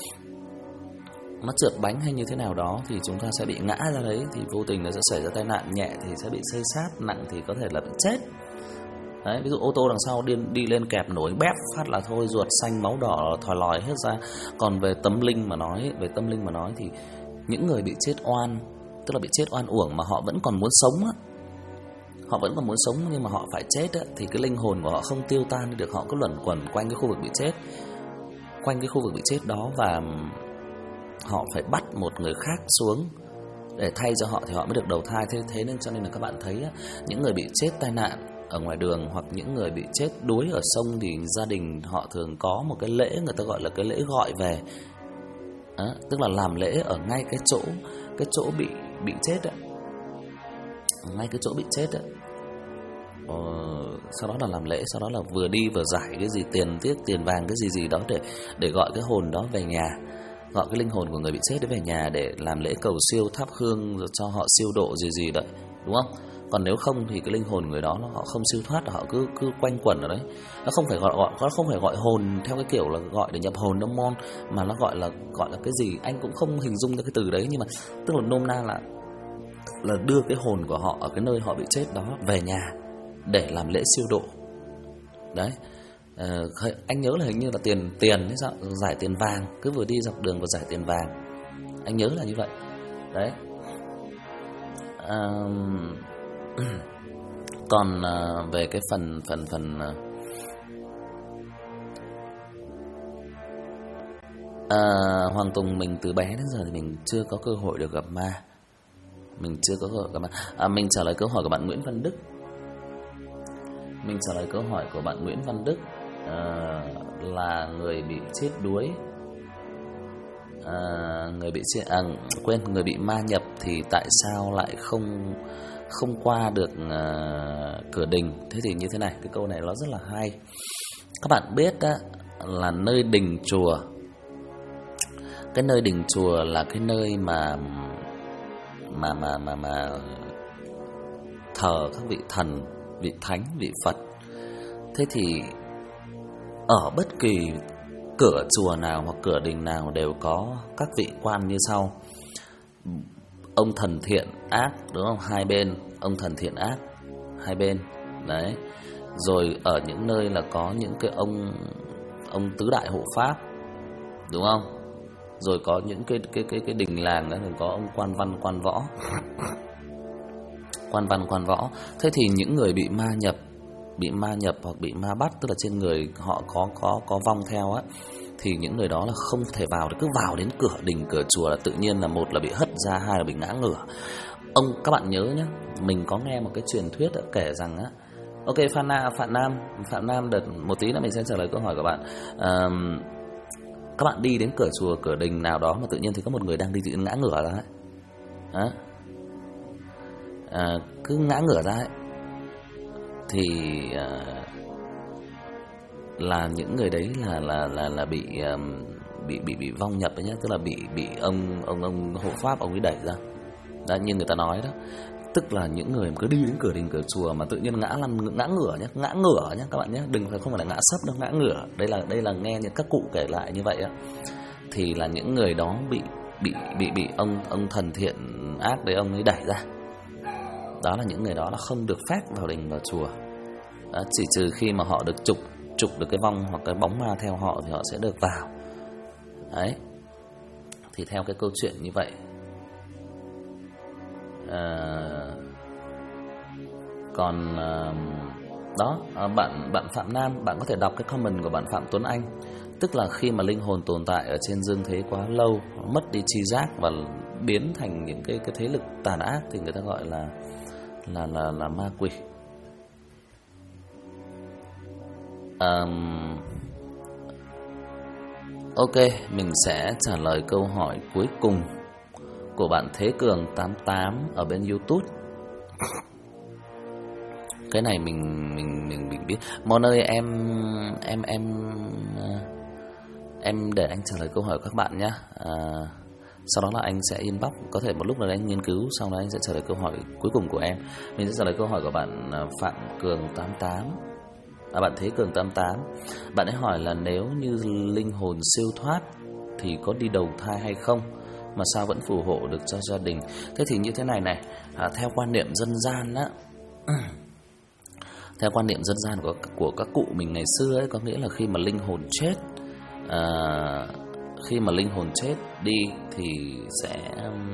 nó trượt bánh hay như thế nào đó thì chúng ta sẽ bị ngã ra đấy, thì vô tình nó sẽ xảy ra tai nạn, nhẹ thì sẽ bị xây xát, nặng thì có thể là bị chết đấy. Ví dụ ô tô đằng sau đi lên kẹp nổi bép phát là thôi, ruột xanh máu đỏ thòi lòi hết ra. Còn về tâm linh mà nói thì những người bị chết oan, tức là bị chết oan uổng mà họ vẫn còn muốn sống á, họ vẫn còn muốn sống nhưng mà họ phải chết á, thì cái linh hồn của họ không tiêu tan đi được, họ cứ luẩn quẩn quanh cái khu vực bị chết đó, và họ phải bắt một người khác xuống để thay cho họ thì họ mới được đầu thai. Thế nên cho nên là các bạn thấy á, những người bị chết tai nạn ở ngoài đường hoặc những người bị chết đuối ở sông thì gia đình họ thường có một cái lễ, người ta gọi là cái lễ gọi về. Đó, tức là làm lễ ở ngay cái chỗ bị chết á, ngay cái chỗ bị chết á. Sau đó là làm lễ, sau đó là vừa đi vừa giải cái gì tiền vàng cái gì đó để gọi cái hồn đó về nhà, gọi cái linh hồn của người bị chết đấy về nhà để làm lễ cầu siêu, thắp hương rồi cho họ siêu độ gì đấy, đúng không? Còn nếu không thì cái linh hồn người đó họ không siêu thoát, họ cứ quanh quẩn ở đấy. Nó không phải gọi hồn theo cái kiểu là gọi để nhập hồn đâu Mon, mà nó gọi là cái gì anh cũng không hình dung ra cái từ đấy, nhưng mà tức là nôm na là đưa cái hồn của họ ở cái nơi họ bị chết đó về nhà để làm lễ siêu độ. Đấy. Anh nhớ là hình như là tiền hay sao, giải tiền vàng, cứ vừa đi dọc đường vừa giải tiền vàng. Anh nhớ là như vậy. Đấy. Còn về cái phần Hoàng Tùng, mình từ bé đến giờ thì mình chưa có cơ hội được gặp ma. Mình trả lời câu hỏi của bạn Nguyễn Văn Đức. Là người bị chết đuối, người bị ma nhập thì tại sao lại không qua được cửa đình? Thế thì như thế này, cái câu này nó rất là hay. Các bạn biết đó, là nơi đình chùa, cái nơi đình chùa là cái nơi mà thờ các vị thần, vị thánh, vị Phật. Thế thì ở bất kỳ cửa chùa nào hoặc cửa đình nào đều có các vị quan như sau: ông thần thiện ác, đúng không? Hai bên, ông thần thiện ác hai bên. Đấy. Rồi ở những nơi là có những cái ông tứ đại hộ pháp, đúng không? Rồi có những cái đình làng đó thì có ông quan văn quan võ. Quan văn quan võ. Thế thì những người bị ma nhập hoặc bị ma bắt, tức là trên người họ có vong theo á, thì những người đó là không thể vào được. Cứ vào đến cửa đình cửa chùa là tự nhiên là một là bị hất ra, hai là bị ngã ngửa. Các bạn nhớ nhé, mình có nghe một cái truyền thuyết đã kể rằng á, ok, Phạm Nam đợt một tí nữa mình sẽ trả lời câu hỏi của bạn. Các bạn đi đến cửa chùa, cửa đình nào đó mà tự nhiên thì có một người đang đi tự ngã ngửa ra ấy. cứ ngã ngửa ra ấy, thì là những người đấy là bị vong nhập ấy nhá, tức là bị ông hộ pháp ông ấy đẩy ra. Đó, như người ta nói đó, tức là những người mà cứ đi đến cửa đình cửa chùa mà tự nhiên ngã ngửa nhá các bạn nhé, không phải là ngã sấp đâu, ngã ngửa. Đây là nghe những các cụ kể lại như vậy á, thì là những người đó bị ông thần thiện ác đấy ông ấy đẩy ra. Đó là những người đó là không được phép vào đình vào chùa. Đó, chỉ trừ khi mà họ được trục được cái vong hoặc cái bóng ma theo họ thì họ sẽ được vào. Đấy. Thì theo cái câu chuyện như vậy. Còn đó, bạn Phạm Nam, bạn có thể đọc cái comment của bạn Phạm Tuấn Anh. Tức là khi mà linh hồn tồn tại ở trên dương thế quá lâu, mất đi tri giác và biến thành những cái thế lực tàn ác thì người ta gọi là ma quỷ. Ok, mình sẽ trả lời câu hỏi cuối cùng của bạn Thế Cường 88 ở bên YouTube. Cái này mình biết. Mon ơi, em để anh trả lời câu hỏi của các bạn nhé. Sau đó là anh sẽ inbox, có thể một lúc nào đấy anh nghiên cứu, sau đó anh sẽ trả lời câu hỏi cuối cùng của em. Mình sẽ trả lời câu hỏi của bạn Phạm Cường 88. Bạn Thế Cường 88. Bạn ấy hỏi là nếu như linh hồn siêu thoát thì có đi đầu thai hay không, mà sao vẫn phù hộ được cho gia đình. Thế thì như thế này này, theo quan niệm dân gian á, theo quan niệm dân gian của các cụ mình ngày xưa ấy, có nghĩa là khi mà linh hồn chết đi thì sẽ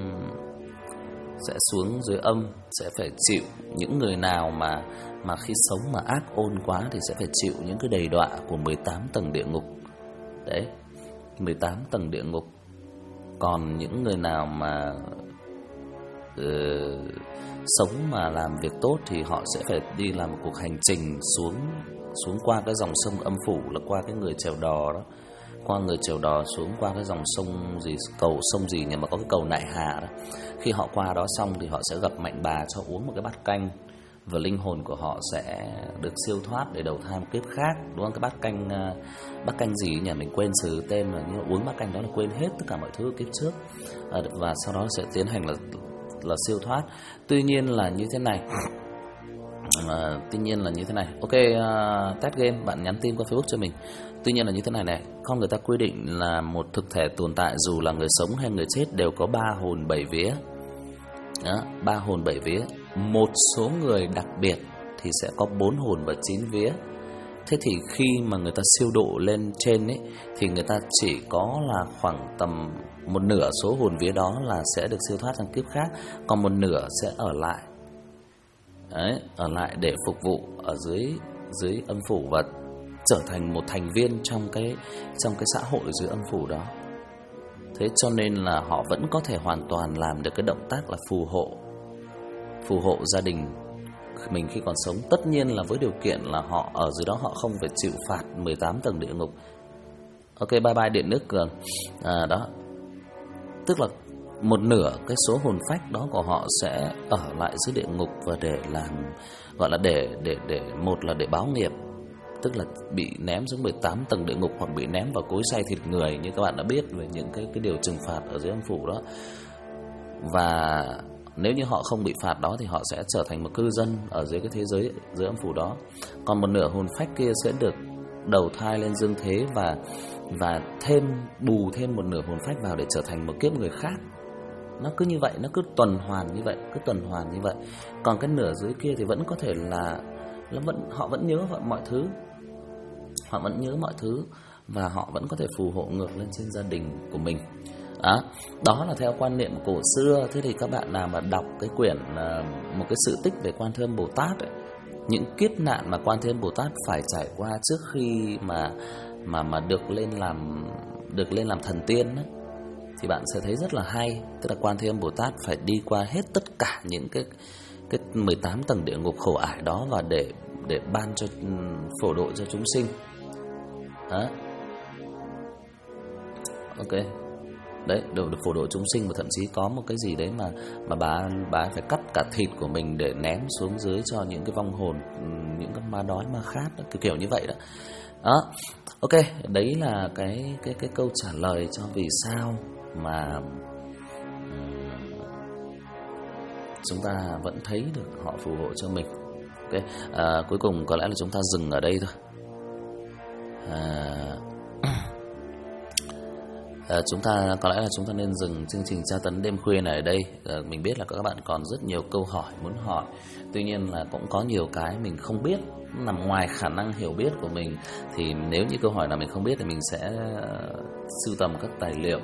xuống dưới âm, sẽ phải chịu những người nào mà khi sống mà ác ôn quá thì sẽ phải chịu những cái đầy đọa của 18 tầng địa ngục. Đấy, 18 tầng địa ngục. Còn những người nào mà sống mà làm việc tốt thì họ sẽ phải đi làm một cuộc hành trình xuống qua cái dòng sông âm phủ, là qua cái người chèo đò đó, qua người chèo đò xuống qua cái dòng sông gì, cầu sông gì nhưng mà có cái cầu Nại Hà đó. Khi họ qua đó xong thì họ sẽ gặp mạnh bà cho uống một cái bát canh, và linh hồn của họ sẽ được siêu thoát để đầu thai một kiếp khác, đúng không? Cái bát canh gì nhỉ, mình quên sử tên rồi, nhưng mà uống bát canh đó là quên hết tất cả mọi thứ kiếp trước, và sau đó sẽ tiến hành là siêu thoát. Tuy nhiên là như thế này. Ok, Test Game, bạn nhắn tin qua Facebook cho mình. Tuy nhiên là như thế này này, con người ta quy định là một thực thể tồn tại, dù là người sống hay người chết, đều có 3 hồn 7 vía. Đó, 3 hồn 7 vía. Một số người đặc biệt thì sẽ có 4 hồn và 9 vía. Thế thì khi mà người ta siêu độ lên trên ấy, thì người ta chỉ có là khoảng tầm một nửa số hồn vía đó là sẽ được siêu thoát sang kiếp khác, còn một nửa sẽ ở lại. Đấy, ở lại để phục vụ ở dưới âm phủ và trở thành một thành viên trong cái xã hội dưới âm phủ đó. Thế cho nên là họ vẫn có thể hoàn toàn làm được cái động tác là phù hộ gia đình mình khi còn sống. Tất nhiên là với điều kiện là họ ở dưới đó họ không phải chịu phạt 18 tầng địa ngục. Ok, bye bye Điện Nước Cường. Đó, tức là một nửa cái số hồn phách đó của họ sẽ ở lại dưới địa ngục và để làm, gọi là để một là để báo nghiệp, tức là bị ném xuống 18 tầng địa ngục hoặc bị ném vào cối xay thịt người, như các bạn đã biết về những cái điều trừng phạt ở dưới âm phủ đó. Và nếu như họ không bị phạt đó thì họ sẽ trở thành một cư dân ở dưới cái thế giới dưới âm phủ đó. Còn một nửa hồn phách kia sẽ được đầu thai lên dương thế và bù thêm một nửa hồn phách vào để trở thành một kiếp người khác. Nó cứ như vậy, nó cứ tuần hoàn như vậy. Còn cái nửa dưới kia thì vẫn có thể là họ vẫn nhớ mọi thứ, và họ vẫn có thể phù hộ ngược lên trên gia đình của mình. Đó là theo quan niệm cổ xưa. Thế thì các bạn nào mà đọc cái quyển một cái sự tích về Quan Thế Âm Bồ Tát ấy, những kiếp nạn mà Quan Thế Âm Bồ Tát phải trải qua trước khi mà được lên làm thần tiên ấy, thì bạn sẽ thấy rất là hay. Tức là Quan Thế Âm Bồ Tát phải đi qua hết tất cả những cái 18 tầng địa ngục khổ ải đó, và để ban cho phổ độ cho chúng sinh. Đó. Ok. Đấy, được phổ độ chúng sinh, và thậm chí có một cái gì đấy mà bà phải cắt cả thịt của mình để ném xuống dưới cho những cái vong hồn, những cái ma đói ma khát đó, kiểu như vậy đó. Đó. Ok, đấy là cái câu trả lời cho vì sao mà chúng ta vẫn thấy được họ phù hộ cho mình. Ok, cuối cùng có lẽ là chúng ta dừng ở đây thôi. Chúng ta có lẽ là chúng ta nên dừng chương trình tra tấn đêm khuya này ở đây. Mình biết là các bạn còn rất nhiều câu hỏi muốn hỏi, tuy nhiên là cũng có nhiều cái mình không biết, nằm ngoài khả năng hiểu biết của mình. Thì nếu như câu hỏi nào mình không biết thì mình sẽ sưu tầm các tài liệu,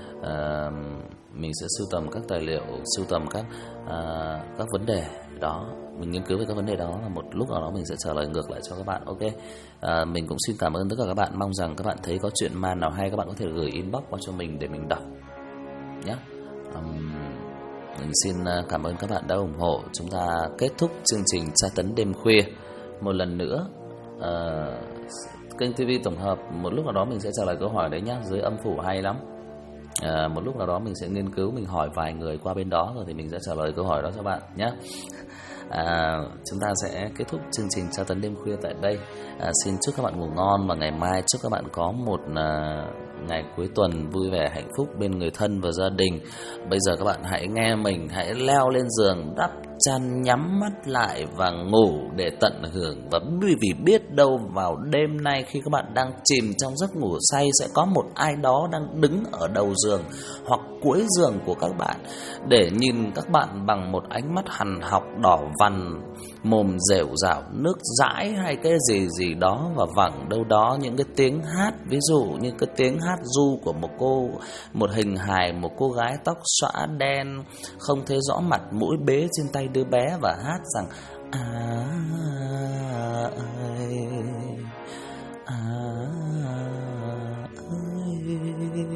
sưu tầm các vấn đề đó, mình nghiên cứu về các vấn đề đó, và một lúc nào đó mình sẽ trả lời ngược lại cho các bạn. Ok, mình cũng xin cảm ơn tất cả các bạn. Mong rằng các bạn thấy có chuyện ma nào hay, các bạn có thể gửi inbox qua cho mình để mình đọc nhé. Mình xin cảm ơn các bạn đã ủng hộ. Chúng ta kết thúc chương trình tra tấn đêm khuya một lần nữa. Kênh TV tổng hợp, một lúc nào đó mình sẽ trả lời câu hỏi đấy nhé. Dưới âm phủ hay lắm. Một lúc nào đó mình sẽ nghiên cứu, mình hỏi vài người qua bên đó rồi thì mình sẽ trả lời câu hỏi đó cho bạn nhé. Chúng ta sẽ kết thúc chương trình tra tấn đêm khuya tại đây. Xin chúc các bạn ngủ ngon, và ngày mai chúc các bạn có một ngày cuối tuần vui vẻ hạnh phúc bên người thân và gia đình. Bây giờ các bạn hãy nghe mình, hãy leo lên giường, đắp chăn, nhắm mắt lại và ngủ để tận hưởng. Và vì biết đâu vào đêm nay khi các bạn đang chìm trong giấc ngủ say, sẽ có một ai đó đang đứng ở đầu giường hoặc cuối giường của các bạn để nhìn các bạn bằng một ánh mắt hằn học đỏ vằn, mồm rệu rạo nước dãi hay cái gì đó, và vẳng đâu đó những cái tiếng hát, ví dụ như cái tiếng hát ru của một hình hài, một cô gái tóc xõa đen không thấy rõ mặt mũi, bế trên tay đứa bé và hát rằng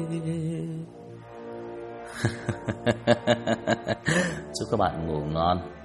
chúc các bạn ngủ ngon.